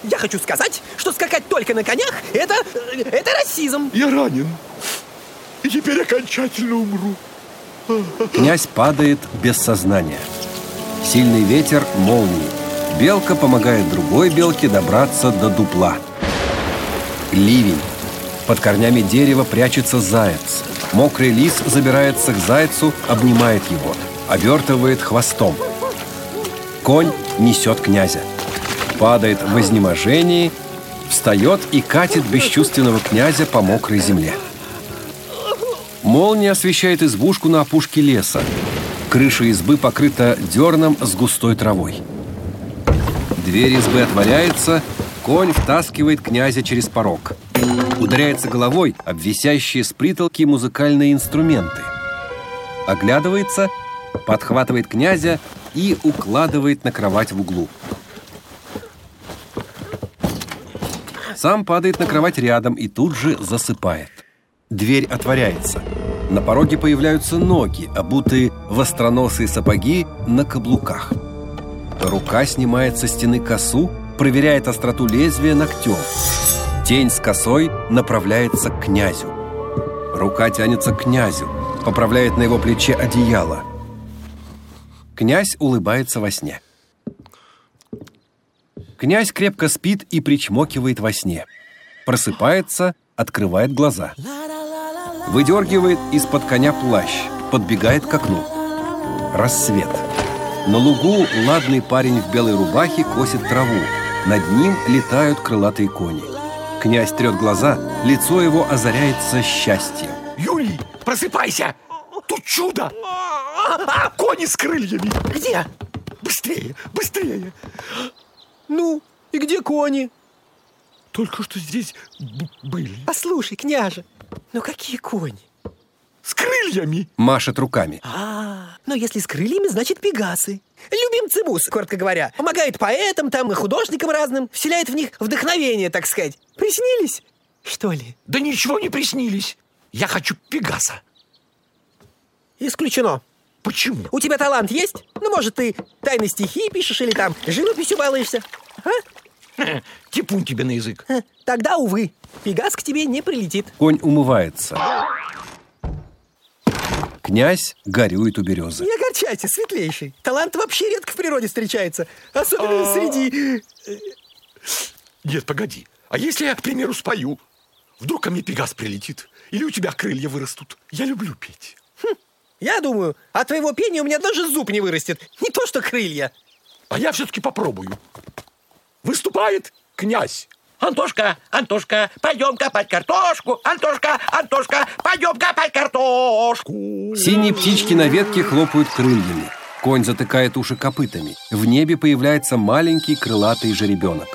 Я хочу сказать, что скакать только на конях – это расизм. Я ранен. И теперь окончательно умру. Князь падает без сознания. Сильный ветер, молнии. Белка помогает другой белке добраться до дупла. Ливень. Под корнями дерева прячется заяц. Мокрый лис забирается к зайцу, обнимает его, обертывает хвостом. Конь несет князя. Падает в изнеможении, встает и катит бесчувственного князя по мокрой земле. Молния освещает избушку на опушке леса. Крыша избы покрыта дерном с густой травой. Дверь избы отворяется, конь втаскивает князя через порог. Ударяется головой об висящие с притолки музыкальные инструменты. Оглядывается, подхватывает князя и укладывает на кровать в углу. Сам падает на кровать рядом и тут же засыпает. Дверь отворяется. На пороге появляются ноги, обутые в остроносые сапоги на каблуках. Рука снимает со стены косу, проверяет остроту лезвия ногтем. Тень с косой направляется к князю. Рука тянется к князю, поправляет на его плече одеяло. Князь улыбается во сне. Князь крепко спит и причмокивает во сне. Просыпается, открывает глаза. Выдергивает из-под коня плащ, подбегает к окну. Рассвет. На лугу ладный парень в белой рубахе косит траву. Над ним летают крылатые кони. Князь трет глаза, лицо его озаряется счастьем. Юрий, просыпайся! Тут чудо! Кони с крыльями! Где? Быстрее, быстрее! Ну, и где кони? Только что здесь были. Послушай, княже, ну какие кони? С крыльями! Машет руками. Но если с крыльями, значит пегасы. Любимцы мус, коротко говоря. Помогает поэтам там и художникам разным. Вселяет в них вдохновение, так сказать. Приснились, что ли? Да ничего не приснились. Я хочу пегаса. Исключено. Почему? У тебя талант есть? Ну, может, ты тайные стихи пишешь или там живописью балуешься? Типун тебе на язык. Тогда, увы, пегас к тебе не прилетит. Конь умывается. Князь горюет у березы. Не огорчайся, светлейший. Талант вообще редко в природе встречается. Особенно среди... Нет, погоди. А если я, к примеру, спою? Вдруг ко мне пегас прилетит? Или у тебя крылья вырастут? Я люблю петь. Я думаю, от твоего пения у меня даже зуб не вырастет. Не то что крылья. А я все-таки попробую. Выступает князь. Антошка, Антошка, пойдем копать картошку. Антошка, Антошка, пойдем копать картошку. Синие птички на ветке хлопают крыльями. Конь затыкает уши копытами. В небе появляется маленький крылатый жеребенок.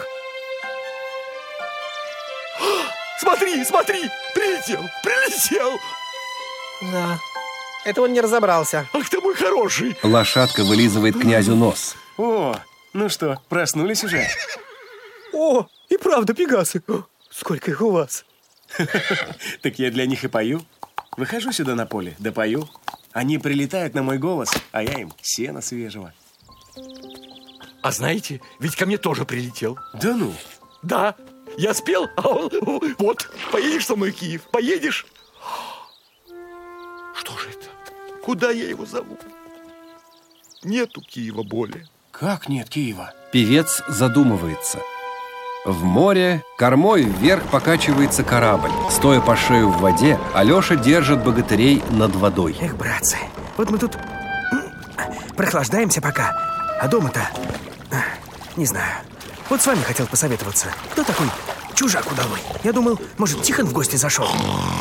Смотри, смотри, прилетел, прилетел. Да, это он не разобрался. Ах ты мой хороший. Лошадка вылизывает князю нос. О, ну что, проснулись уже? О, и правда пегасы. Сколько их у вас? Так я для них и пою. Выхожу сюда на поле, да пою. Они прилетают на мой голос, а я им сено свежего. А знаете, ведь ко мне тоже прилетел. Да ну? Да, я спел, а он... Вот, поедешь со мной в Киев, поедешь? Что же это? Куда я его зову? Нету Киева более. Как нет Киева? Певец задумывается. В море кормой вверх покачивается корабль. Стоя по шею в воде, Алеша держит богатырей над водой. Эх, братцы, вот мы тут прохлаждаемся пока, а дома-то, не знаю. Вот с вами хотел посоветоваться. Кто такой чужак удалой? Я думал, может, Тихон в гости зашел.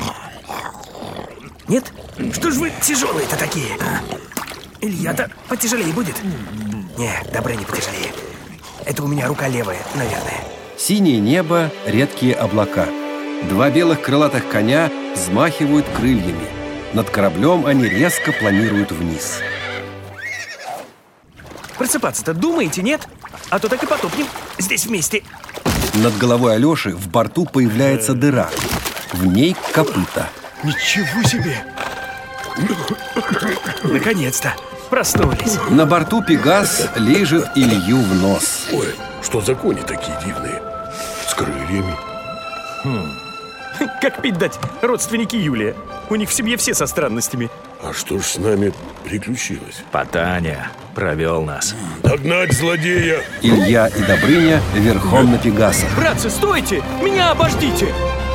Нет? Что ж вы тяжелые-то такие? Илья-то потяжелее будет? Нет, добра не потяжелее. Это у меня рука левая, наверное. Синее небо, редкие облака. Два белых крылатых коня взмахивают крыльями. Над кораблем они резко планируют вниз. Просыпаться-то думаете, нет? А то так и потопнем здесь вместе. Над головой Алеши в борту появляется дыра. В ней копыта. Ничего себе! Наконец-то проснулись. На борту пегас лижет Илью в нос. Ой, что за кони такие дивные? крыльями. Как пить дать, родственники Юлия. У них в семье все со странностями. А что ж с нами приключилось? Потаня провел нас. Догнать злодея! Илья и Добрыня верхом на пегасах. Братцы, стойте! Меня обождите!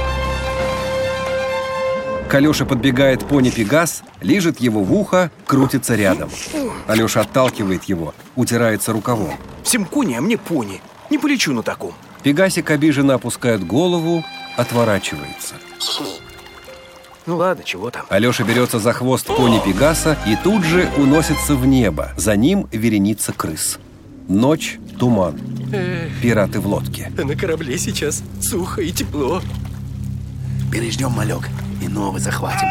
К Алёше подбегает пони-пегас, лижет его в ухо, крутится рядом. Алёша отталкивает его, утирается рукавом. Всем кони, а мне пони. Не полечу на таком. Пегасик обиженно опускает голову, отворачивается. Ну ладно, чего там. Алёша берется за хвост пони-пегаса и тут же уносится в небо. За ним вереница крыс. Ночь, туман. Пираты в лодке. На корабле сейчас сухо и тепло. Переждем, малек, и новый захватим.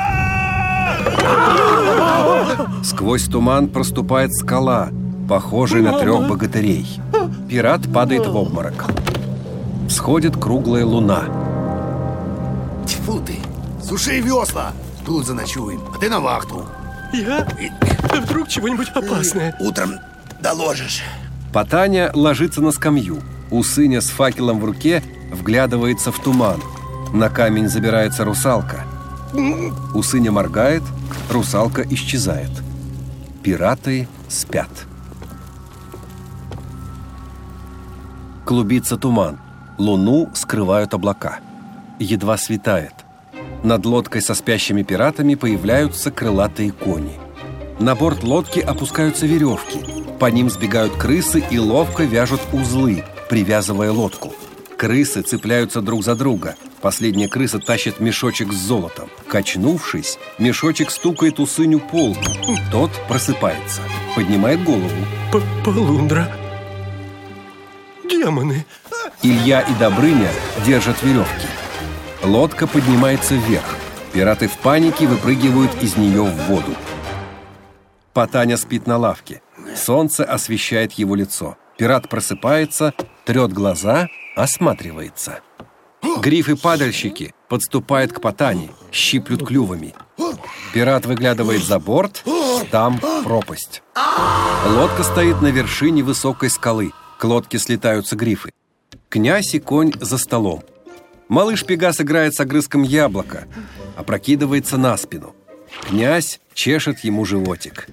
Сквозь туман проступает скала, похожая на 3 богатырей. Пират падает в обморок. Всходит круглая луна. Тьфу ты! Суши весла! Тут заночуем, а ты на вахту. Я? Да вдруг чего-нибудь опасное. Утром доложишь. Потаня ложится на скамью. Усыня с факелом в руке вглядывается в туман. На камень забирается русалка. Усыня моргает, русалка исчезает. Пираты спят. Клубится туман. Луну скрывают облака. Едва светает. Над лодкой со спящими пиратами появляются крылатые кони. На борт лодки опускаются веревки. По ним сбегают крысы и ловко вяжут узлы, привязывая лодку. Крысы цепляются друг за друга. Последняя крыса тащит мешочек с золотом. Качнувшись, мешочек стукает Усыню по лбу. Тот просыпается, поднимает голову. Полундра. Демоны. Илья и Добрыня держат веревки. Лодка поднимается вверх. Пираты в панике выпрыгивают из нее в воду. Потаня спит на лавке. Солнце освещает его лицо. Пират просыпается, трет глаза, осматривается. Грифы-падальщики подступают к Потане, щиплют клювами. Пират выглядывает за борт, там пропасть. Лодка стоит на вершине высокой скалы. К лодке слетаются грифы. Князь и конь за столом. Малыш Пегас играет с огрызком яблока, опрокидывается на спину. Князь чешет ему животик.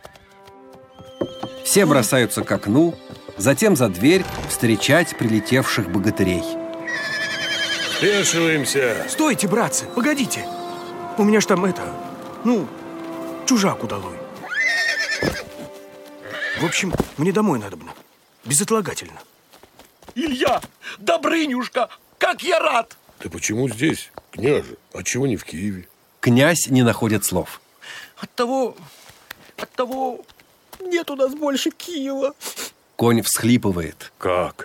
Все бросаются к окну, затем за дверь встречать прилетевших богатырей. Спешиваемся. Стойте, братцы, погодите. У меня ж там чужак удалой. В общем, мне домой надобно. Безотлагательно. Илья, Добрынюшка, как я рад! Ты почему здесь, княже? А чего не в Киеве? Князь не находит слов. От того нет у нас больше Киева. Конь всхлипывает. Как?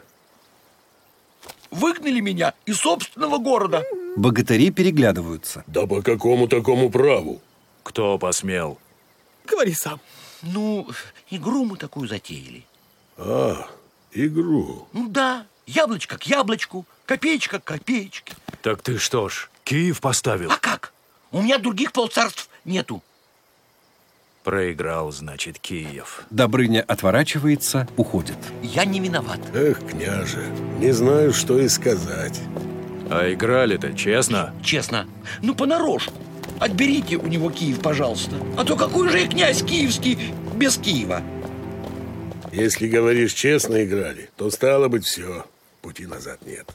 Выгнали меня из собственного города. Богатыри переглядываются. Да по какому такому праву? Кто посмел? Говори сам. Игру мы такую затеяли. Игру. Ну да, яблочко к яблочку, копеечка к копеечке. Так ты что ж, Киев поставил? А как? У меня других полцарств нету. Проиграл, значит, Киев. Добрыня отворачивается, уходит. Я не виноват. Эх, княже, не знаю, что и сказать. А играли-то честно? Честно. Понарошку. Отберите у него Киев, пожалуйста. А то какой же я князь киевский без Киева? Если говоришь, честно играли, то стало быть все. Пути назад нет.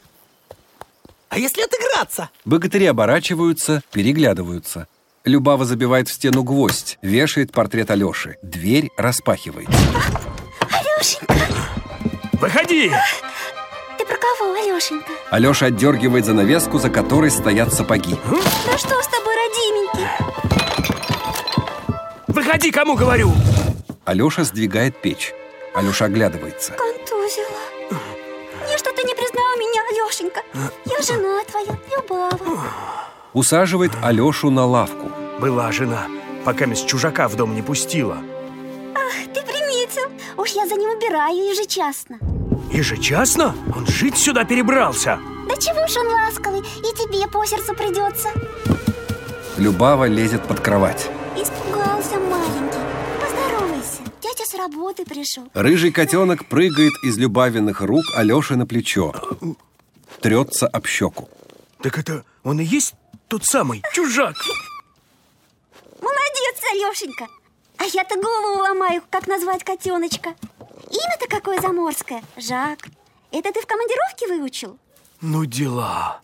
А если отыграться? Богатыри оборачиваются, переглядываются. Любава забивает в стену гвоздь, вешает портрет Алёши. Дверь распахивается. Алёшенька! Выходи! Ты про кого, Алёшенька? Алёша отдергивает занавеску, за которой стоят сапоги. Да что с тобой, родименький? Выходи, кому говорю! Алёша сдвигает печь. Алёша оглядывается. Контузила. Мне что ты не признал меня, Алёшенька? Я жена твоя, Любава. Усаживает Алёшу на лавку. Была жена, пока мисс чужака в дом не пустила. Ах, ты приметил. Уж я за ним убираю ежечасно. Ежечасно? Он жить сюда перебрался. Да чего ж он ласковый, и тебе по сердцу придется. Любава лезет под кровать. Испугался маленький. Поздоровайся, дядя с работы пришел. Рыжий котенок прыгает из Любавиных рук Алёши на плечо. трется об щеку. Так это он и есть тот самый чужак? Молодец, Алешенька. А я-то голову ломаю, как назвать котеночка. Имя-то какое заморское. Жак. Это ты в командировке выучил? Ну дела.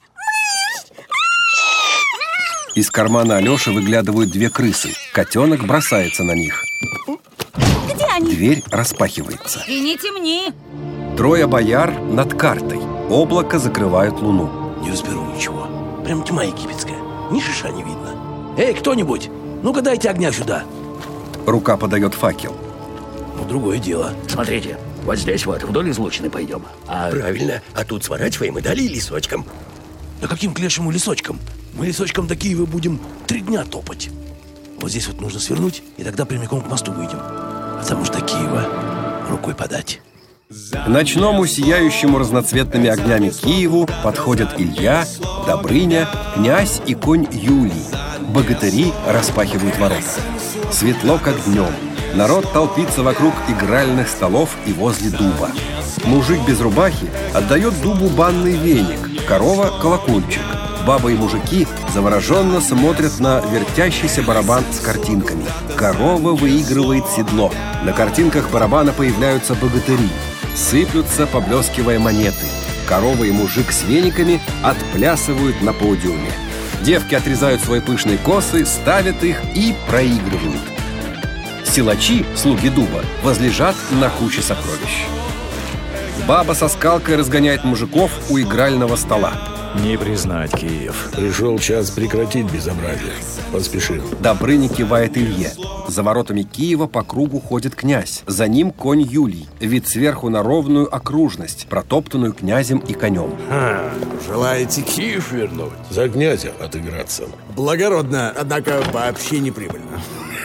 Из кармана Алёши выглядывают две крысы. Котенок бросается на них. Где они? Дверь распахивается. И не темни. Трое бояр над картой. Облако закрывает луну. Не разберу ничего. Прям тьма египетская. Ни шиша не видно. Эй, кто-нибудь, ну-ка дайте огня сюда. Рука подает факел. Ну, другое дело. Смотрите, вот здесь вот, вдоль излучины пойдем. Правильно, а тут сворачиваем и далее лесочком. Да каким к лешему лесочком? Мы лесочком до Киева будем 3 дня топать. Вот здесь вот нужно свернуть, и тогда прямиком к мосту выйдем. Потому что до Киева рукой подать. К ночному, сияющему разноцветными огнями Киеву подходят Илья, Добрыня, князь и конь Юлий. Богатыри распахивают ворота. Светло, как днем. Народ толпится вокруг игральных столов и возле дуба. Мужик без рубахи отдает дубу банный веник, корова – колокольчик. Бабы и мужики завороженно смотрят на вертящийся барабан с картинками. Корова выигрывает седло. На картинках барабана появляются богатыри. Сыплются, поблескивая монеты. Корова и мужик с вениками отплясывают на подиуме. Девки отрезают свои пышные косы, ставят их и проигрывают. Силачи, слуги дуба, возлежат на куче сокровищ. Баба со скалкой разгоняет мужиков у игрального стола. Не признать Киев. Пришел час прекратить безобразие. Поспешим. Добрыня кивает Илье. За воротами Киева по кругу ходит князь. За ним конь Юлий. Вид сверху на ровную окружность, протоптанную князем и конем. Желаете Киев вернуть? За князя отыграться. Благородно, однако вообще не прибыльно.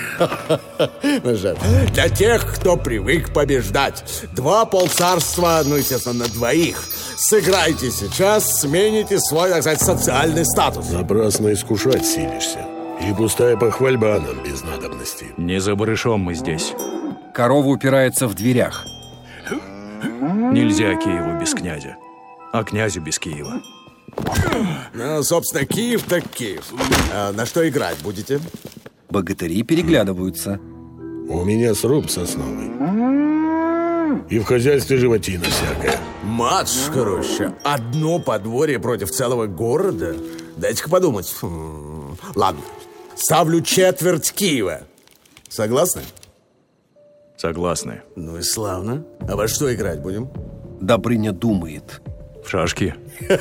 Для тех, кто привык побеждать. 2 полцарства, ну, естественно, на 2. Сыграйте сейчас, смените свой, так сказать, социальный статус. Напрасно искушать силишься. И пустая похвальба нам без надобности. Не за барышом мы здесь. Корова упирается в дверях. Нельзя Киеву без князя, а князю без Киева. Ну, собственно, Киев так Киев. А на что играть будете? Богатыри переглядываются. У меня сруб сосновый. И в хозяйстве животина всякая. Матушка Роща, одно подворье против целого города? Дайте-ка подумать. Ладно, ставлю 1/4 Киева. Согласны? Согласны. Ну и славно. А во что играть будем? Добрыня думает. В шашки.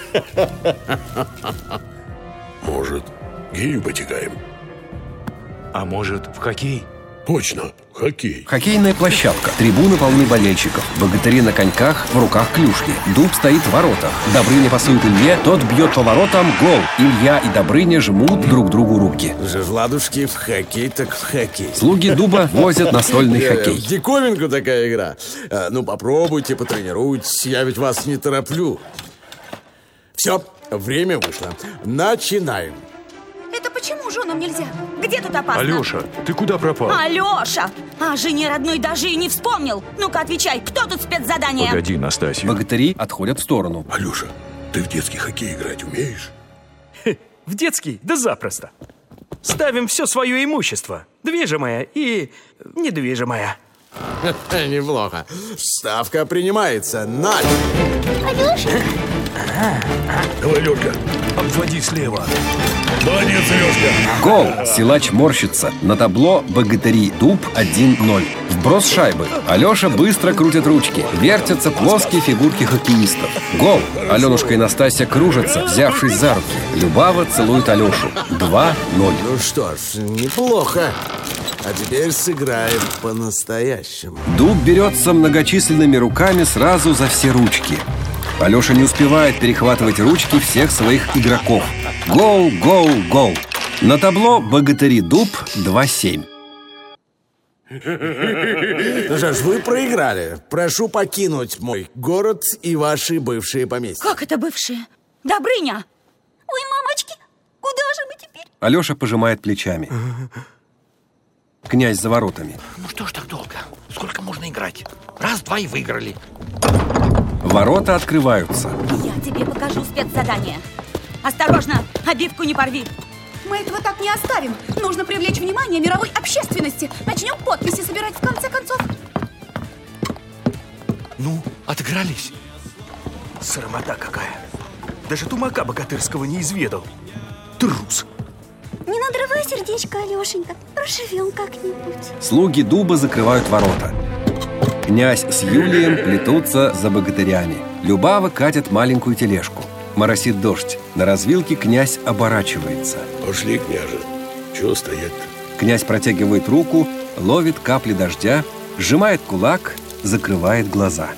Может, гирю потягаем? А может, в хоккей? Точно, хоккей. Хоккейная площадка. Трибуны полны болельщиков. Богатыри на коньках, в руках клюшки. Дуб стоит в воротах. Добрыня пасует Илье, тот бьет по воротам. Гол. Илья и Добрыня жмут друг другу руки. Ладушки, в хоккей так в хоккей. Слуги дуба возят настольный хоккей. Диковинку такая игра. Ну, попробуйте, потренируйтесь. Я ведь вас не тороплю. Все, время вышло. Начинаем. Это почему женам нельзя? Где тут опасно? Алеша, ты куда пропал? Алеша! А жене родной даже и не вспомнил. Ну-ка, отвечай, кто тут спецзадание? Погоди, Настасья. Богатыри отходят в сторону. Алеша, ты в детский хоккей играть умеешь? В детский? Да запросто. Ставим все свое имущество. Движимое и недвижимое. Неплохо. Ставка принимается. Начали. Алеша? Давай, Лёшка. Обводи слева. Молодец, Лёшка. Гол. Силач морщится. На табло богатыри дуб 1-0. Вброс шайбы. Алеша быстро крутит ручки. Вертятся плоские фигурки хоккеистов. Гол. Аленушка и Настасья кружатся, взявшись за руки. Любава целует Алешу. 2-0. Ну что ж, неплохо. А теперь сыграем по-настоящему. Дуб берется многочисленными руками сразу за все ручки. Алеша не успевает перехватывать ручки всех своих игроков. Гол, гол, гол. На табло богатыри дуб 2-7. Ну что ж, вы проиграли. Прошу покинуть мой город и ваши бывшие поместья. Как это бывшие? Добрыня! Ой, мамочки, куда же мы теперь? Алеша пожимает плечами. Князь за воротами. Ну что ж так долго? Сколько можно играть? Раз, два и выиграли. Ворота открываются. Я тебе покажу спецзадание. Осторожно, обивку не порви. Мы этого так не оставим. Нужно привлечь внимание мировой общественности. Начнем подписи собирать в конце концов. Ну, отыгрались? Срамота какая. Даже тумака богатырского не изведал. Трус. Не надрывай сердечко, Алешенька. Проживем как-нибудь. Слуги дуба закрывают ворота. Князь с Юлием плетутся за богатырями. Любава катит маленькую тележку. Моросит дождь. На развилке князь оборачивается. Пошли, княже. Чего стоять-то? Князь протягивает руку, ловит капли дождя, сжимает кулак, закрывает глаза.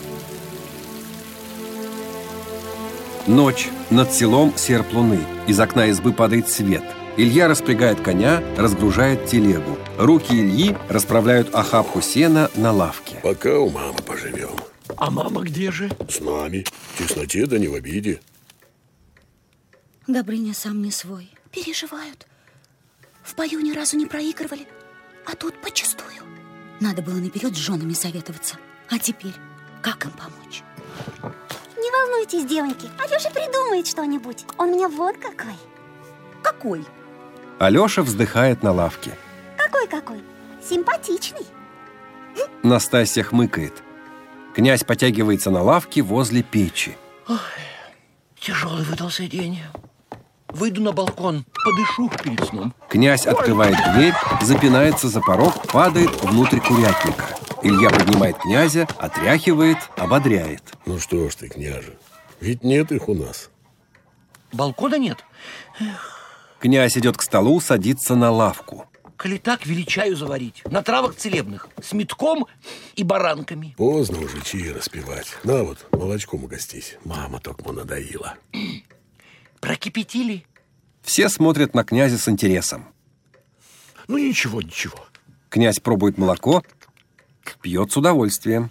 Ночь. Над селом серп луны. Из окна избы падает свет. Илья распрягает коня, разгружает телегу. Руки Ильи расправляют охапку сена на лавке. Пока у мамы поживем. А мама где же? С нами. В тесноте да не в обиде. Добрыня сам не свой. Переживают. В бою ни разу не проигрывали, а тут почастую. Надо было наперед с женами советоваться. А теперь как им помочь? Не волнуйтесь, девоньки. Алёша придумает что-нибудь. Он у меня вот какой. Какой? Алёша вздыхает на лавке. Какой-какой? Симпатичный. Настасья хмыкает. Князь потягивается на лавке возле печи. Ой, тяжелый выдался день. Выйду на балкон, подышу перед сном. Князь открывает дверь, запинается за порог, падает внутрь курятника. Илья поднимает князя, отряхивает, ободряет. Ну что ж ты, княже, ведь нет их у нас. Балкона нет? Князь идет к столу, садится на лавку. Коли так, величаю заварить. На травах целебных, с метком и баранками. Поздно уже чаи распивать. На вот, молочком угостись. Мама токмо надоила. Прокипятили? Все смотрят на князя с интересом. Ну ничего, ничего. Князь пробует молоко, пьет с удовольствием.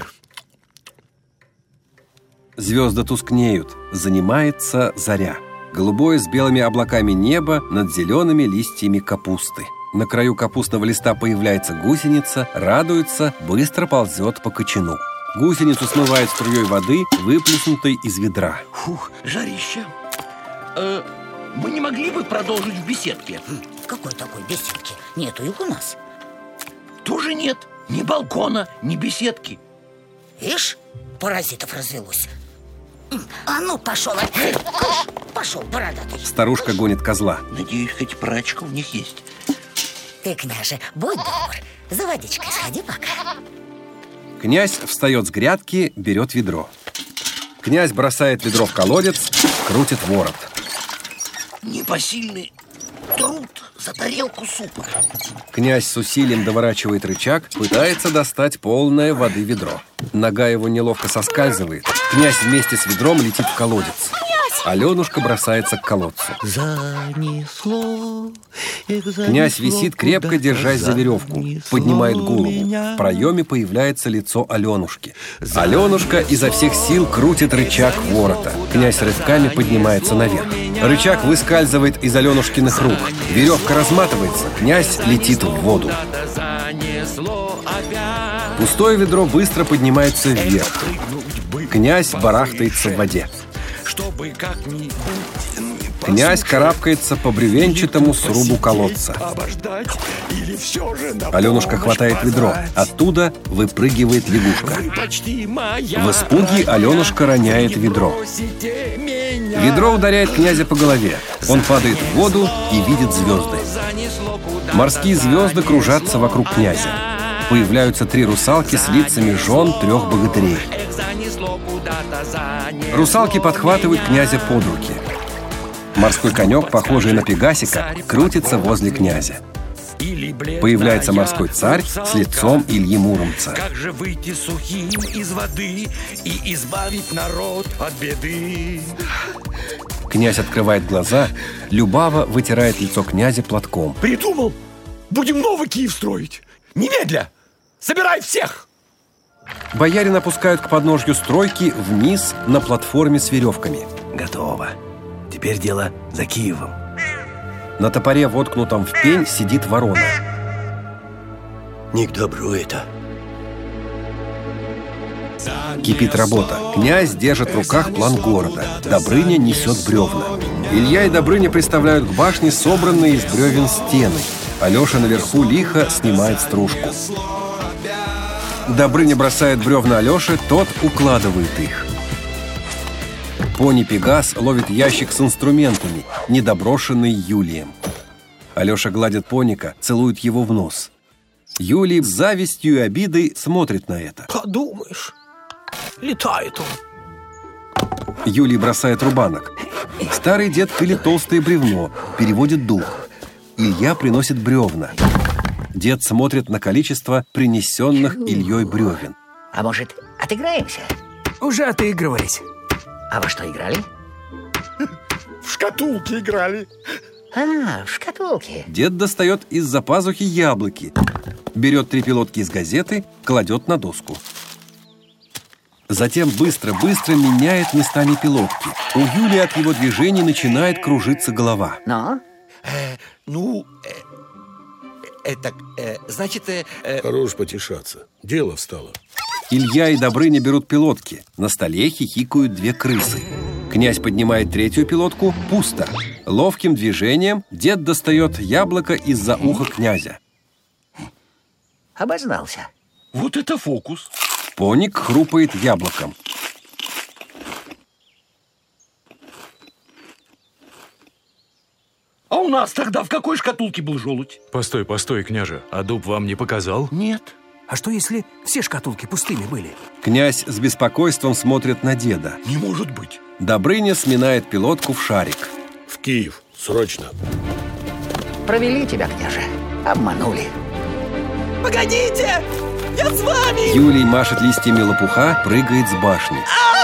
Звезды тускнеют, занимается заря. Голубое с белыми облаками небо над зелеными листьями капусты. На краю капустного листа появляется гусеница, радуется, быстро ползет по кочану. Гусеницу смывает струей воды, выплеснутой из ведра. Фух, жарище. Мы не могли бы продолжить в беседке? Какой такой беседки? Нету их у нас. Тоже нет. Ни балкона, ни беседки. Ишь, паразитов развелось. А ну, пошел отсюда. Пошел, бородатый. Старушка гонит козла. Надеюсь, хоть прачка у них есть. Ты, княже, будь добр. За водичкой сходи пока. Князь встает с грядки, берет ведро. Князь бросает ведро в колодец, крутит ворот. Непосильный труд за тарелку супа. Князь с усилием доворачивает рычаг, пытается достать полное воды ведро. Нога его неловко соскальзывает. Князь вместе с ведром летит в колодец. Аленушка бросается к колодцу. Занесло. Князь висит, крепко держась за веревку, поднимает голову. В проеме появляется лицо Аленушки. Аленушка изо всех сил крутит рычаг ворота. Князь рывками поднимается наверх. Рычаг выскальзывает из Аленушкиных рук. Веревка разматывается, князь летит в воду. Пустое ведро быстро поднимается вверх. Князь барахтается в воде. Князь карабкается по бревенчатому срубу колодца. Аленушка хватает ведро. Оттуда выпрыгивает лягушка. В испуге Аленушка роняет ведро. Ведро ударяет князя по голове. Он падает в воду и видит звезды. Морские звезды кружатся вокруг князя. Появляются 3 русалки с лицами жен 3 богатырей. Русалки подхватывают князя под руки. Морской конек, похожий на пегасика, крутится возле князя. Появляется морской царь с лицом Ильи Муромца. Как же выйти сухим из воды и избавить народ от беды? Князь открывает глаза, Любава вытирает лицо князя платком. Придумал! Будем новый Киев строить! Немедля! Собирай всех! Боярин опускают к подножью стройки вниз на платформе с веревками. Готово. Теперь дело за Киевом. На топоре, воткнутом в пень, сидит ворона. Не к добру это. Кипит работа. Князь держит в руках план города. Добрыня несет бревна. Илья и Добрыня приставляют к башне собранные из бревен стены. Алеша наверху лихо снимает стружку. Добрыня бросает бревна Алёше, тот укладывает их. Пони Пегас ловит ящик с инструментами, недоброшенный Юлием. Алеша гладит поника, целует его в нос. Юлий с завистью и обидой смотрит на это. Подумаешь, летает он. Юлий бросает рубанок. Старый дед пилит толстое бревно, переводит дух. Илья приносит бревна. Дед смотрит на количество принесенных Ильей бревен. А может, отыграемся? Уже отыгрывались. А во что играли? В шкатулки играли. А, в шкатулке. Дед достает из-за пазухи яблоки, берет 3 пилотки из газеты, кладет на доску. Затем быстро-быстро меняет местами пилотки. У Юлии от его движений начинает кружиться голова. Но? Значит... Хорош потешаться. Дело встало. Илья и Добрыня берут пилотки. На столе хихикают 2 крысы. Князь поднимает 3-ю пилотку. Пусто. Ловким движением дед достает яблоко из-за уха князя. Обознался. Вот это фокус. Поник хрупает яблоком. А у нас тогда в какой шкатулке был желудь? Постой, постой, княже. А дуб вам не показал? Нет. А что, если все шкатулки пустыми были? Князь с беспокойством смотрит на деда. Не может быть. Добрыня сминает пилотку в шарик. В Киев. Срочно. Провели тебя, княже. Обманули. Погодите! Я с вами! Юлий машет листьями лопуха, прыгает с башни.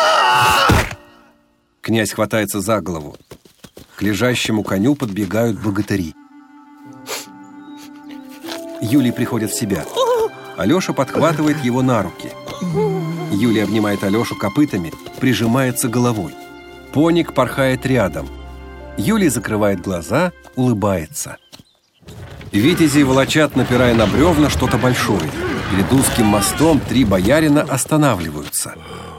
Князь хватается за голову. К лежащему коню подбегают богатыри. Юлий приходит в себя. Алеша подхватывает его на руки. Юлий обнимает Алешу копытами, прижимается головой. Поник порхает рядом. Юлий закрывает глаза, улыбается. Витязи волочат, напирая на бревна, что-то большое. Перед узким мостом 3 боярина останавливаются.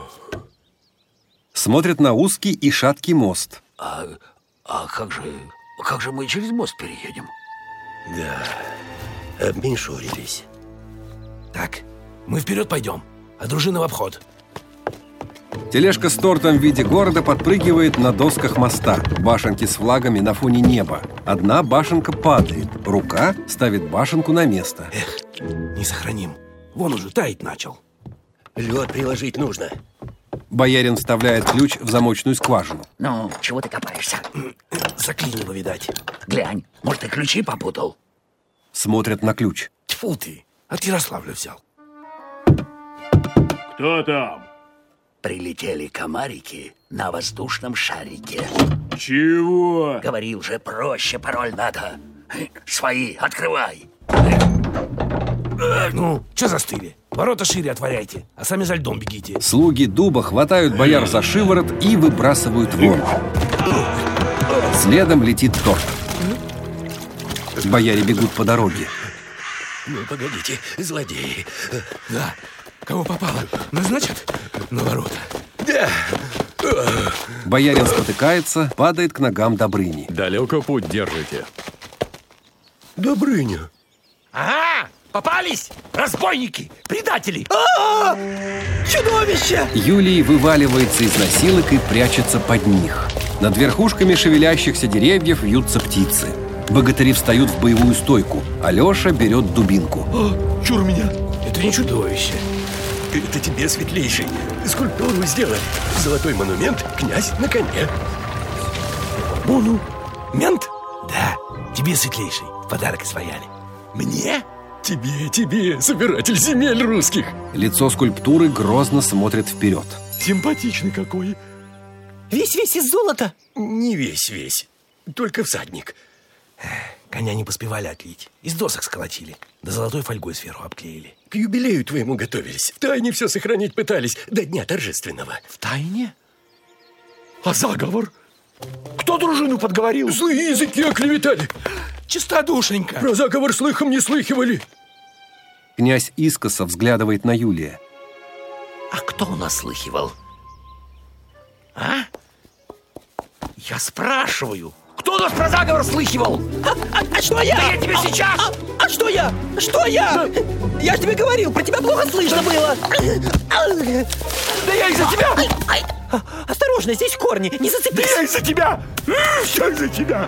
Смотрят на узкий и шаткий мост. А как же мы через мост переедем? Да, обменьшурились. Так, мы вперед пойдем, а дружина в обход. Тележка с тортом в виде города подпрыгивает на досках моста. Башенки с флагами на фоне неба. Одна башенка падает. Рука ставит башенку на место. Не сохраним. Вон уже таять начал. Лед приложить нужно. Боярин вставляет ключ в замочную скважину. Ну, чего ты копаешься? Заклинило, видать. Глянь, может, ты ключи попутал? Смотрят на ключ. Тьфу ты, от Ярославля взял. Кто там? Прилетели комарики на воздушном шарике. Чего? Говорил же, проще пароль надо. Свои, открывай. Ну, что застыли? Ворота шире отворяйте, а сами за льдом бегите. Слуги дуба хватают бояр за шиворот и выбрасывают вон. Следом летит торт. Бояре бегут по дороге. Ну, погодите, злодеи. Да, кого попало, назначат на ворота. Да. Боярин спотыкается, падает к ногам Добрыни. Далеко путь держите. Добрыня. Ага, попались! Разбойники! Предатели! Чудовище! Юлий вываливается из носилок и прячется под них. Над верхушками шевелящихся деревьев вьются птицы. Богатыри встают в боевую стойку. Алеша берет дубинку. Чур меня! Это не чудовище. Это тебе, светлейший, скульптуру сделали. Золотой монумент, князь на коне. Монумент? Да, тебе, светлейший, подарок свояли. Мне? Тебе, собиратель земель русских. Лицо скульптуры грозно смотрит вперед. Симпатичный какой. Весь из золота? Не весь. Только всадник. Коня не поспевали отлить. Из досок сколотили. Да золотой фольгой сверху обклеили. К юбилею твоему готовились. Втайне все сохранить пытались до дня торжественного. Втайне? А заговор? Кто дружину подговорил? Злые языки оклеветали. Чистодушенько. Про заговор слыхом не слыхивали. Князь искоса взглядывает на Юлия. А кто наслыхивал? А? Я спрашиваю, кто у нас про заговор слыхивал? А что я? Да я тебе сейчас! А что я? Что я? Я же тебе говорил, про тебя плохо слышно было. Да я из-за тебя! Осторожно, здесь корни, не зацепись. Да я из-за тебя! Все из-за тебя!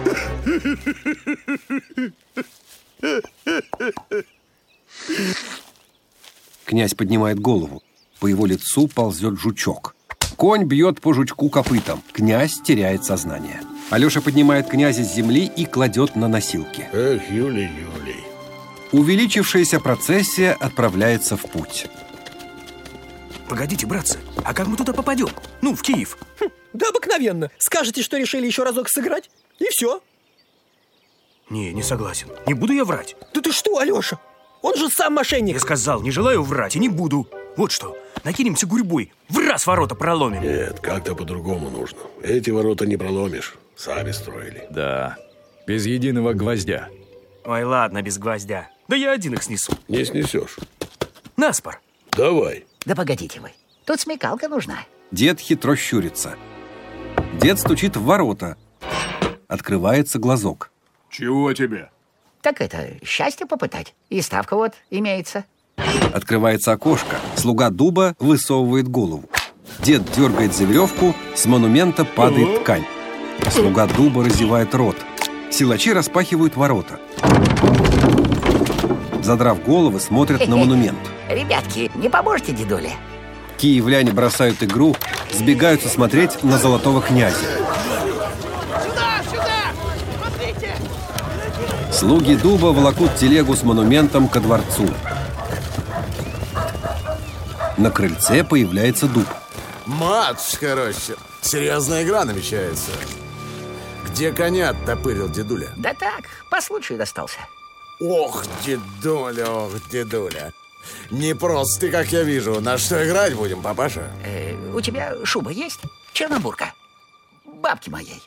Князь поднимает голову. По его лицу ползет жучок. Конь бьет по жучку копытом. Князь теряет сознание. Алеша поднимает князя с земли и кладет на носилки. Эх, Юлий. Увеличившаяся процессия отправляется в путь. Погодите, братцы, а как мы туда попадем? Ну, в Киев. Да обыкновенно. Скажете, что решили еще разок сыграть, и все. Не согласен. Не буду я врать. Да ты что, Алеша? Он же сам мошенник. Я сказал, не желаю врать и не буду. Вот что, накинемся гурьбой, в раз ворота проломим. Нет, как-то по-другому нужно. Эти ворота не проломишь. Сами строили. Да, без единого гвоздя. Ой, ладно, без гвоздя. Да я один их снесу. Не снесешь. Наспор. Давай. Да погодите вы, тут смекалка нужна. Дед хитро щурится. Дед стучит в ворота. Открывается глазок. Чего тебе? Так это, счастье попытать. И ставка вот имеется. Открывается окошко. Слуга дуба высовывает голову. Дед дергает за веревку, с монумента падает ткань. Слуга дуба разевает рот. Силачи распахивают ворота. Задрав головы, смотрят на монумент. Ребятки, не поможете дедуле? Киевляне бросают игру, сбегаются смотреть на золотого князя. Сюда! Смотрите! Слуги дуба волокут телегу с монументом ко дворцу. На крыльце появляется дуб. Матушка Роща, серьезная игра намечается. Где коня оттопырил дедуля? Да так, по случаю достался. Ох, дедуля. Не просто ты, как я вижу. На что играть будем, папаша? У тебя шуба есть? Чернобурка. Бабки моей.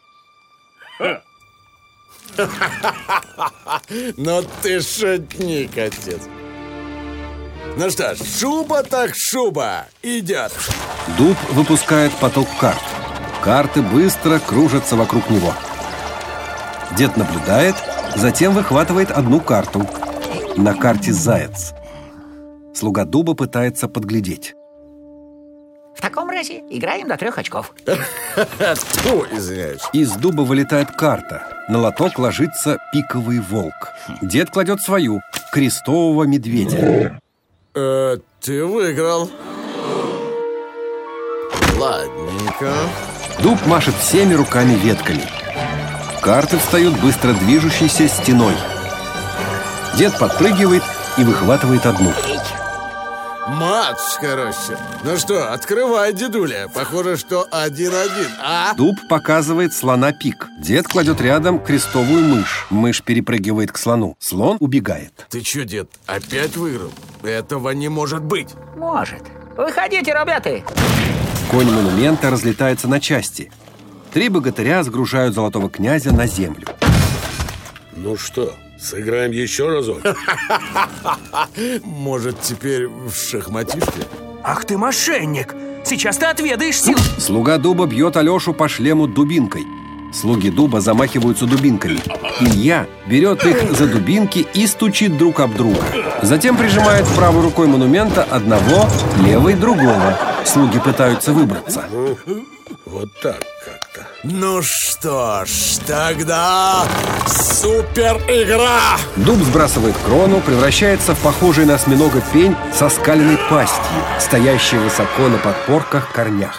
Ну ты шутник, отец. Ну что ж, шуба так шуба. Идет. Дуб выпускает поток карт. Карты быстро кружатся вокруг него. Дед наблюдает, затем выхватывает одну карту. На карте заяц. Слуга дуба пытается подглядеть. В таком разе играем до 3 очков. Фу, извиняюсь. Из дуба вылетает карта. На лоток ложится пиковый волк. Дед кладет свою, крестового медведя. Ты выиграл. Ладненько. Дуб машет всеми руками ветками. Карты встают быстро движущейся стеной. Дед подпрыгивает и выхватывает одну. Матушка Роща. Ну что, открывай, дедуля. Похоже, что 1-1, а? Дуб показывает слона пик. Дед кладет рядом крестовую мышь. Мышь перепрыгивает к слону. Слон убегает. Ты что, дед, опять выиграл? Этого не может быть. Может. Выходите, ребята. Конь монумента разлетается на части. 3 богатыря сгружают золотого князя на землю. Ну что, сыграем еще разок? Может, теперь в шахматишке? Ах ты мошенник! Сейчас ты отведаешь сил. Слуга дуба бьет Алешу по шлему дубинкой. Слуги дуба замахиваются дубинками. Илья берет их за дубинки и стучит друг об друга. Затем прижимает правой рукой монумента одного, левой другого. Слуги пытаются выбраться. Вот так как-то. Ну что ж, тогда супер игра! Дуб сбрасывает крону, превращается в похожий на осьминога пень со скаленной пастью, стоящий высоко на подпорках корнях.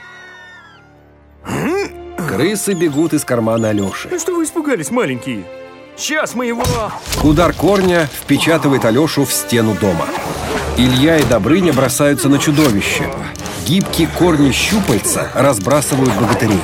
Крысы бегут из кармана Алеши. Ну что вы испугались, маленькие? Сейчас мы его... Удар корня впечатывает Алешу в стену дома. Илья и Добрыня бросаются на чудовище. Гибкие корни щупальца разбрасывают богатырей.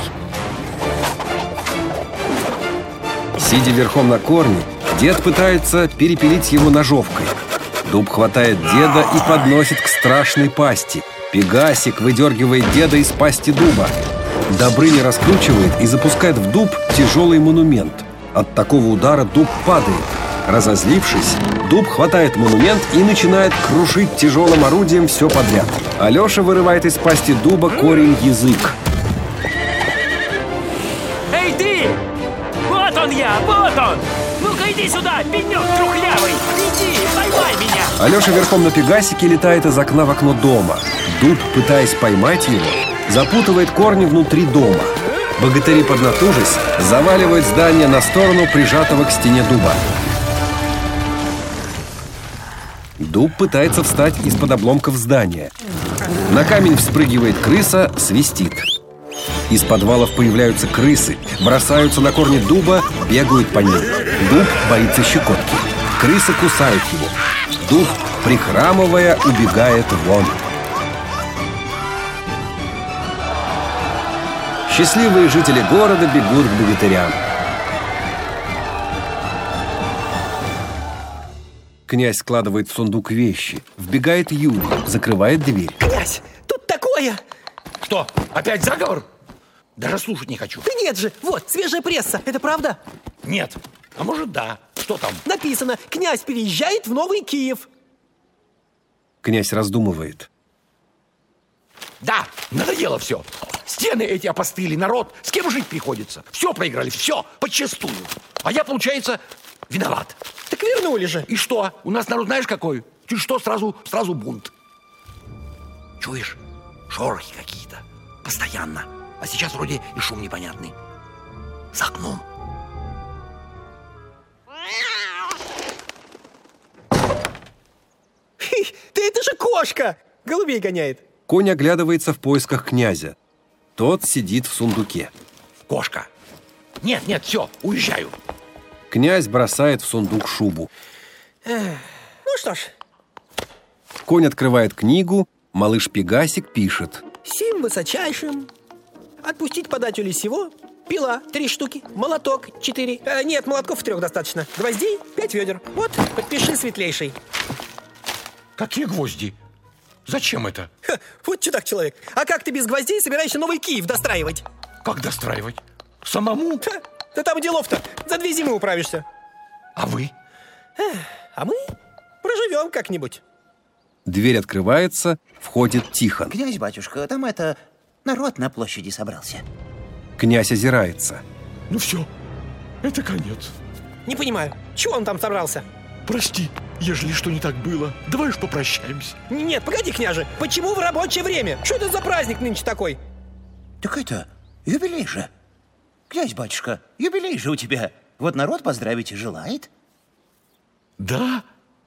Сидя верхом на корне, дед пытается перепилить его ножовкой. Дуб хватает деда и подносит к страшной пасти. Пегасик выдергивает деда из пасти дуба. Добрыня раскручивает и запускает в дуб тяжелый монумент. От такого удара дуб падает. Разозлившись, Дуб хватает монумент и начинает крушить тяжелым орудием все подряд. Алеша вырывает из пасти дуба корень-язык. Эй, ты! Вот он я, вот он! Ну-ка иди сюда, пенек трухлявый! Иди, поймай меня! Алеша верхом на пегасике летает из окна в окно дома. Дуб, пытаясь поймать его, запутывает корни внутри дома. Богатыри, поднатужись, заваливают здание на сторону прижатого к стене дуба. Дуб пытается встать из-под обломков здания. На камень вспрыгивает крыса, свистит. Из подвалов появляются крысы, бросаются на корни дуба, бегают по ним. Дуб боится щекотки. Крысы кусают его. Дуб, прихрамывая, убегает вон. Счастливые жители города бегут к богатырям. Князь складывает в сундук вещи. Вбегает Юрий, закрывает дверь. Князь, тут такое! Что, опять заговор? Даже слушать не хочу. Да нет же, вот, свежая пресса, это правда? Нет, а может да. Что там? Написано, князь переезжает в Новый Киев. Князь раздумывает. Да, надоело все. Стены эти опостыли, народ. С кем жить приходится? Все проиграли, все, подчистую. А я, получается, виноват. Так вернули же. И что? У нас народ знаешь какой? Ты что, сразу бунт. Чуешь? Шорохи какие-то. Постоянно. А сейчас вроде и шум непонятный. За окном. Ты это же кошка! Голубей гоняет. Конь оглядывается в поисках князя. Тот сидит в сундуке. Кошка. Нет, все, уезжаю. Князь бросает в сундук шубу. Ну что ж. Конь открывает книгу, малыш Пегасик пишет. Сим высочайшим. Отпустить подателю сего. Пила 3 штуки, молоток 4. Нет, молотков 3 достаточно. Гвоздей 5 ведер. Вот, подпиши, светлейший. Какие гвозди? Зачем это? Вот чудак человек. А как ты без гвоздей собираешься Новый Киев достраивать? Как достраивать? Самому? Да там делов-то. За 2 зимы управишься. А вы? А мы проживем как-нибудь. Дверь открывается, входит Тихон. Князь, батюшка, там народ на площади собрался. Князь озирается. Ну все, это конец. Не понимаю, чего он там собрался? Прости, ежели что не так было, давай уж попрощаемся. Нет, погоди, княже, почему в рабочее время? Что это за праздник нынче такой? Так это юбилей же. Князь, батюшка, юбилей же у тебя. Вот народ поздравить и желает. Да?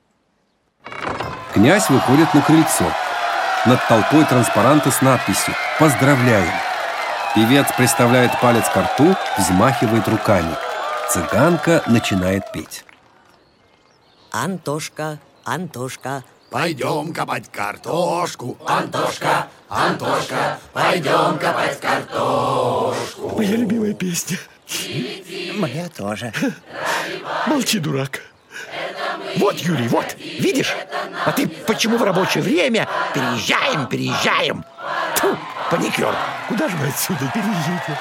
Князь выходит на крыльцо. Над толпой транспаранты с надписью «Поздравляем». Певец приставляет палец к рту, взмахивает руками. Цыганка начинает петь. Антошка, Антошка, пойдем копать картошку. Антошка, Антошка, пойдем копать картошку. Моя любимая песня. Моя тоже. Молчи, дурак. Вот, Юрий, вот, видишь? А ты почему в рабочее время? Переезжаем. Тьфу, паникер. Куда же мы отсюда переедем?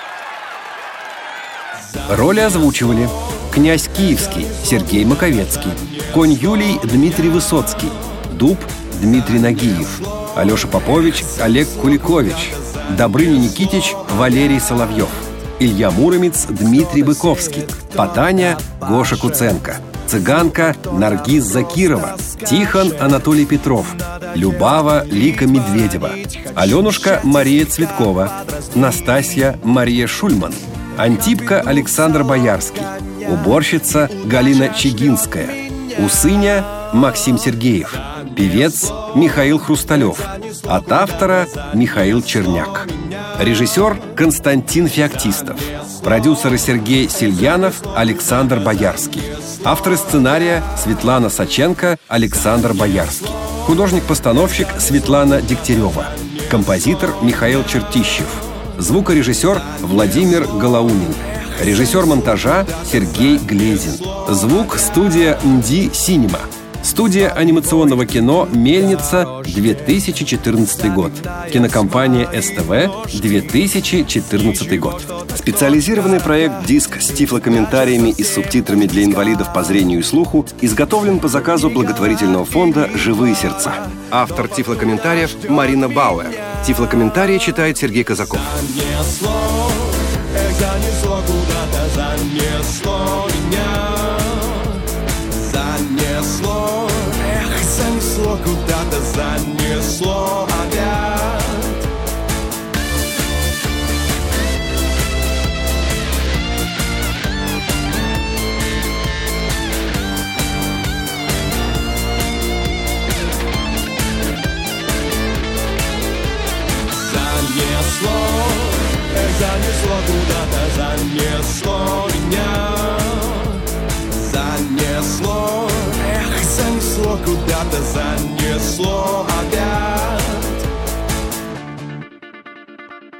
Роли озвучивали: князь Киевский Сергей Маковецкий, конь Юлий Дмитрий Высоцкий, Дуб Дмитрий Нагиев, Алеша Попович Олег Куликович, Добрыня Никитич Валерий Соловьев, Илья Муромец Дмитрий Быковский, Потаня Гоша Куценко, Цыганка Наргиз Закирова, Тихон Анатолий Петров, Любава Лика Медведева, Аленушка Мария Цветкова, Настасья Мария Шульман, Антипка Александр Боярский, уборщица Галина Чигинская, Усыня Максим Сергеев, певец Михаил Хрусталев, от автора Михаил Черняк, режиссер Константин Феоктистов, продюсеры Сергей Сильянов, Александр Боярский, авторы сценария Светлана Саченко, Александр Боярский, художник-постановщик Светлана Дегтярева, композитор Михаил Чертищев, звукорежиссер Владимир Голоунин, режиссер монтажа Сергей Глезин, звук студия МДИ Синема, Студия анимационного кино «Мельница», 2014 год. Кинокомпания СТВ, 2014 год. Специализированный проект «Диск» с тифлокомментариями и субтитрами для инвалидов по зрению и слуху изготовлен по заказу благотворительного фонда «Живые сердца». Автор тифлокомментариев Марина Бауэр. Тифлокомментарии читает Сергей Казаков. Занесло куда-то, занесло меня. Занесло, занесло куда-то, занесло опять. Занесло куда-то, занесло меня. Занесло, занесло куда-то, занесло опять.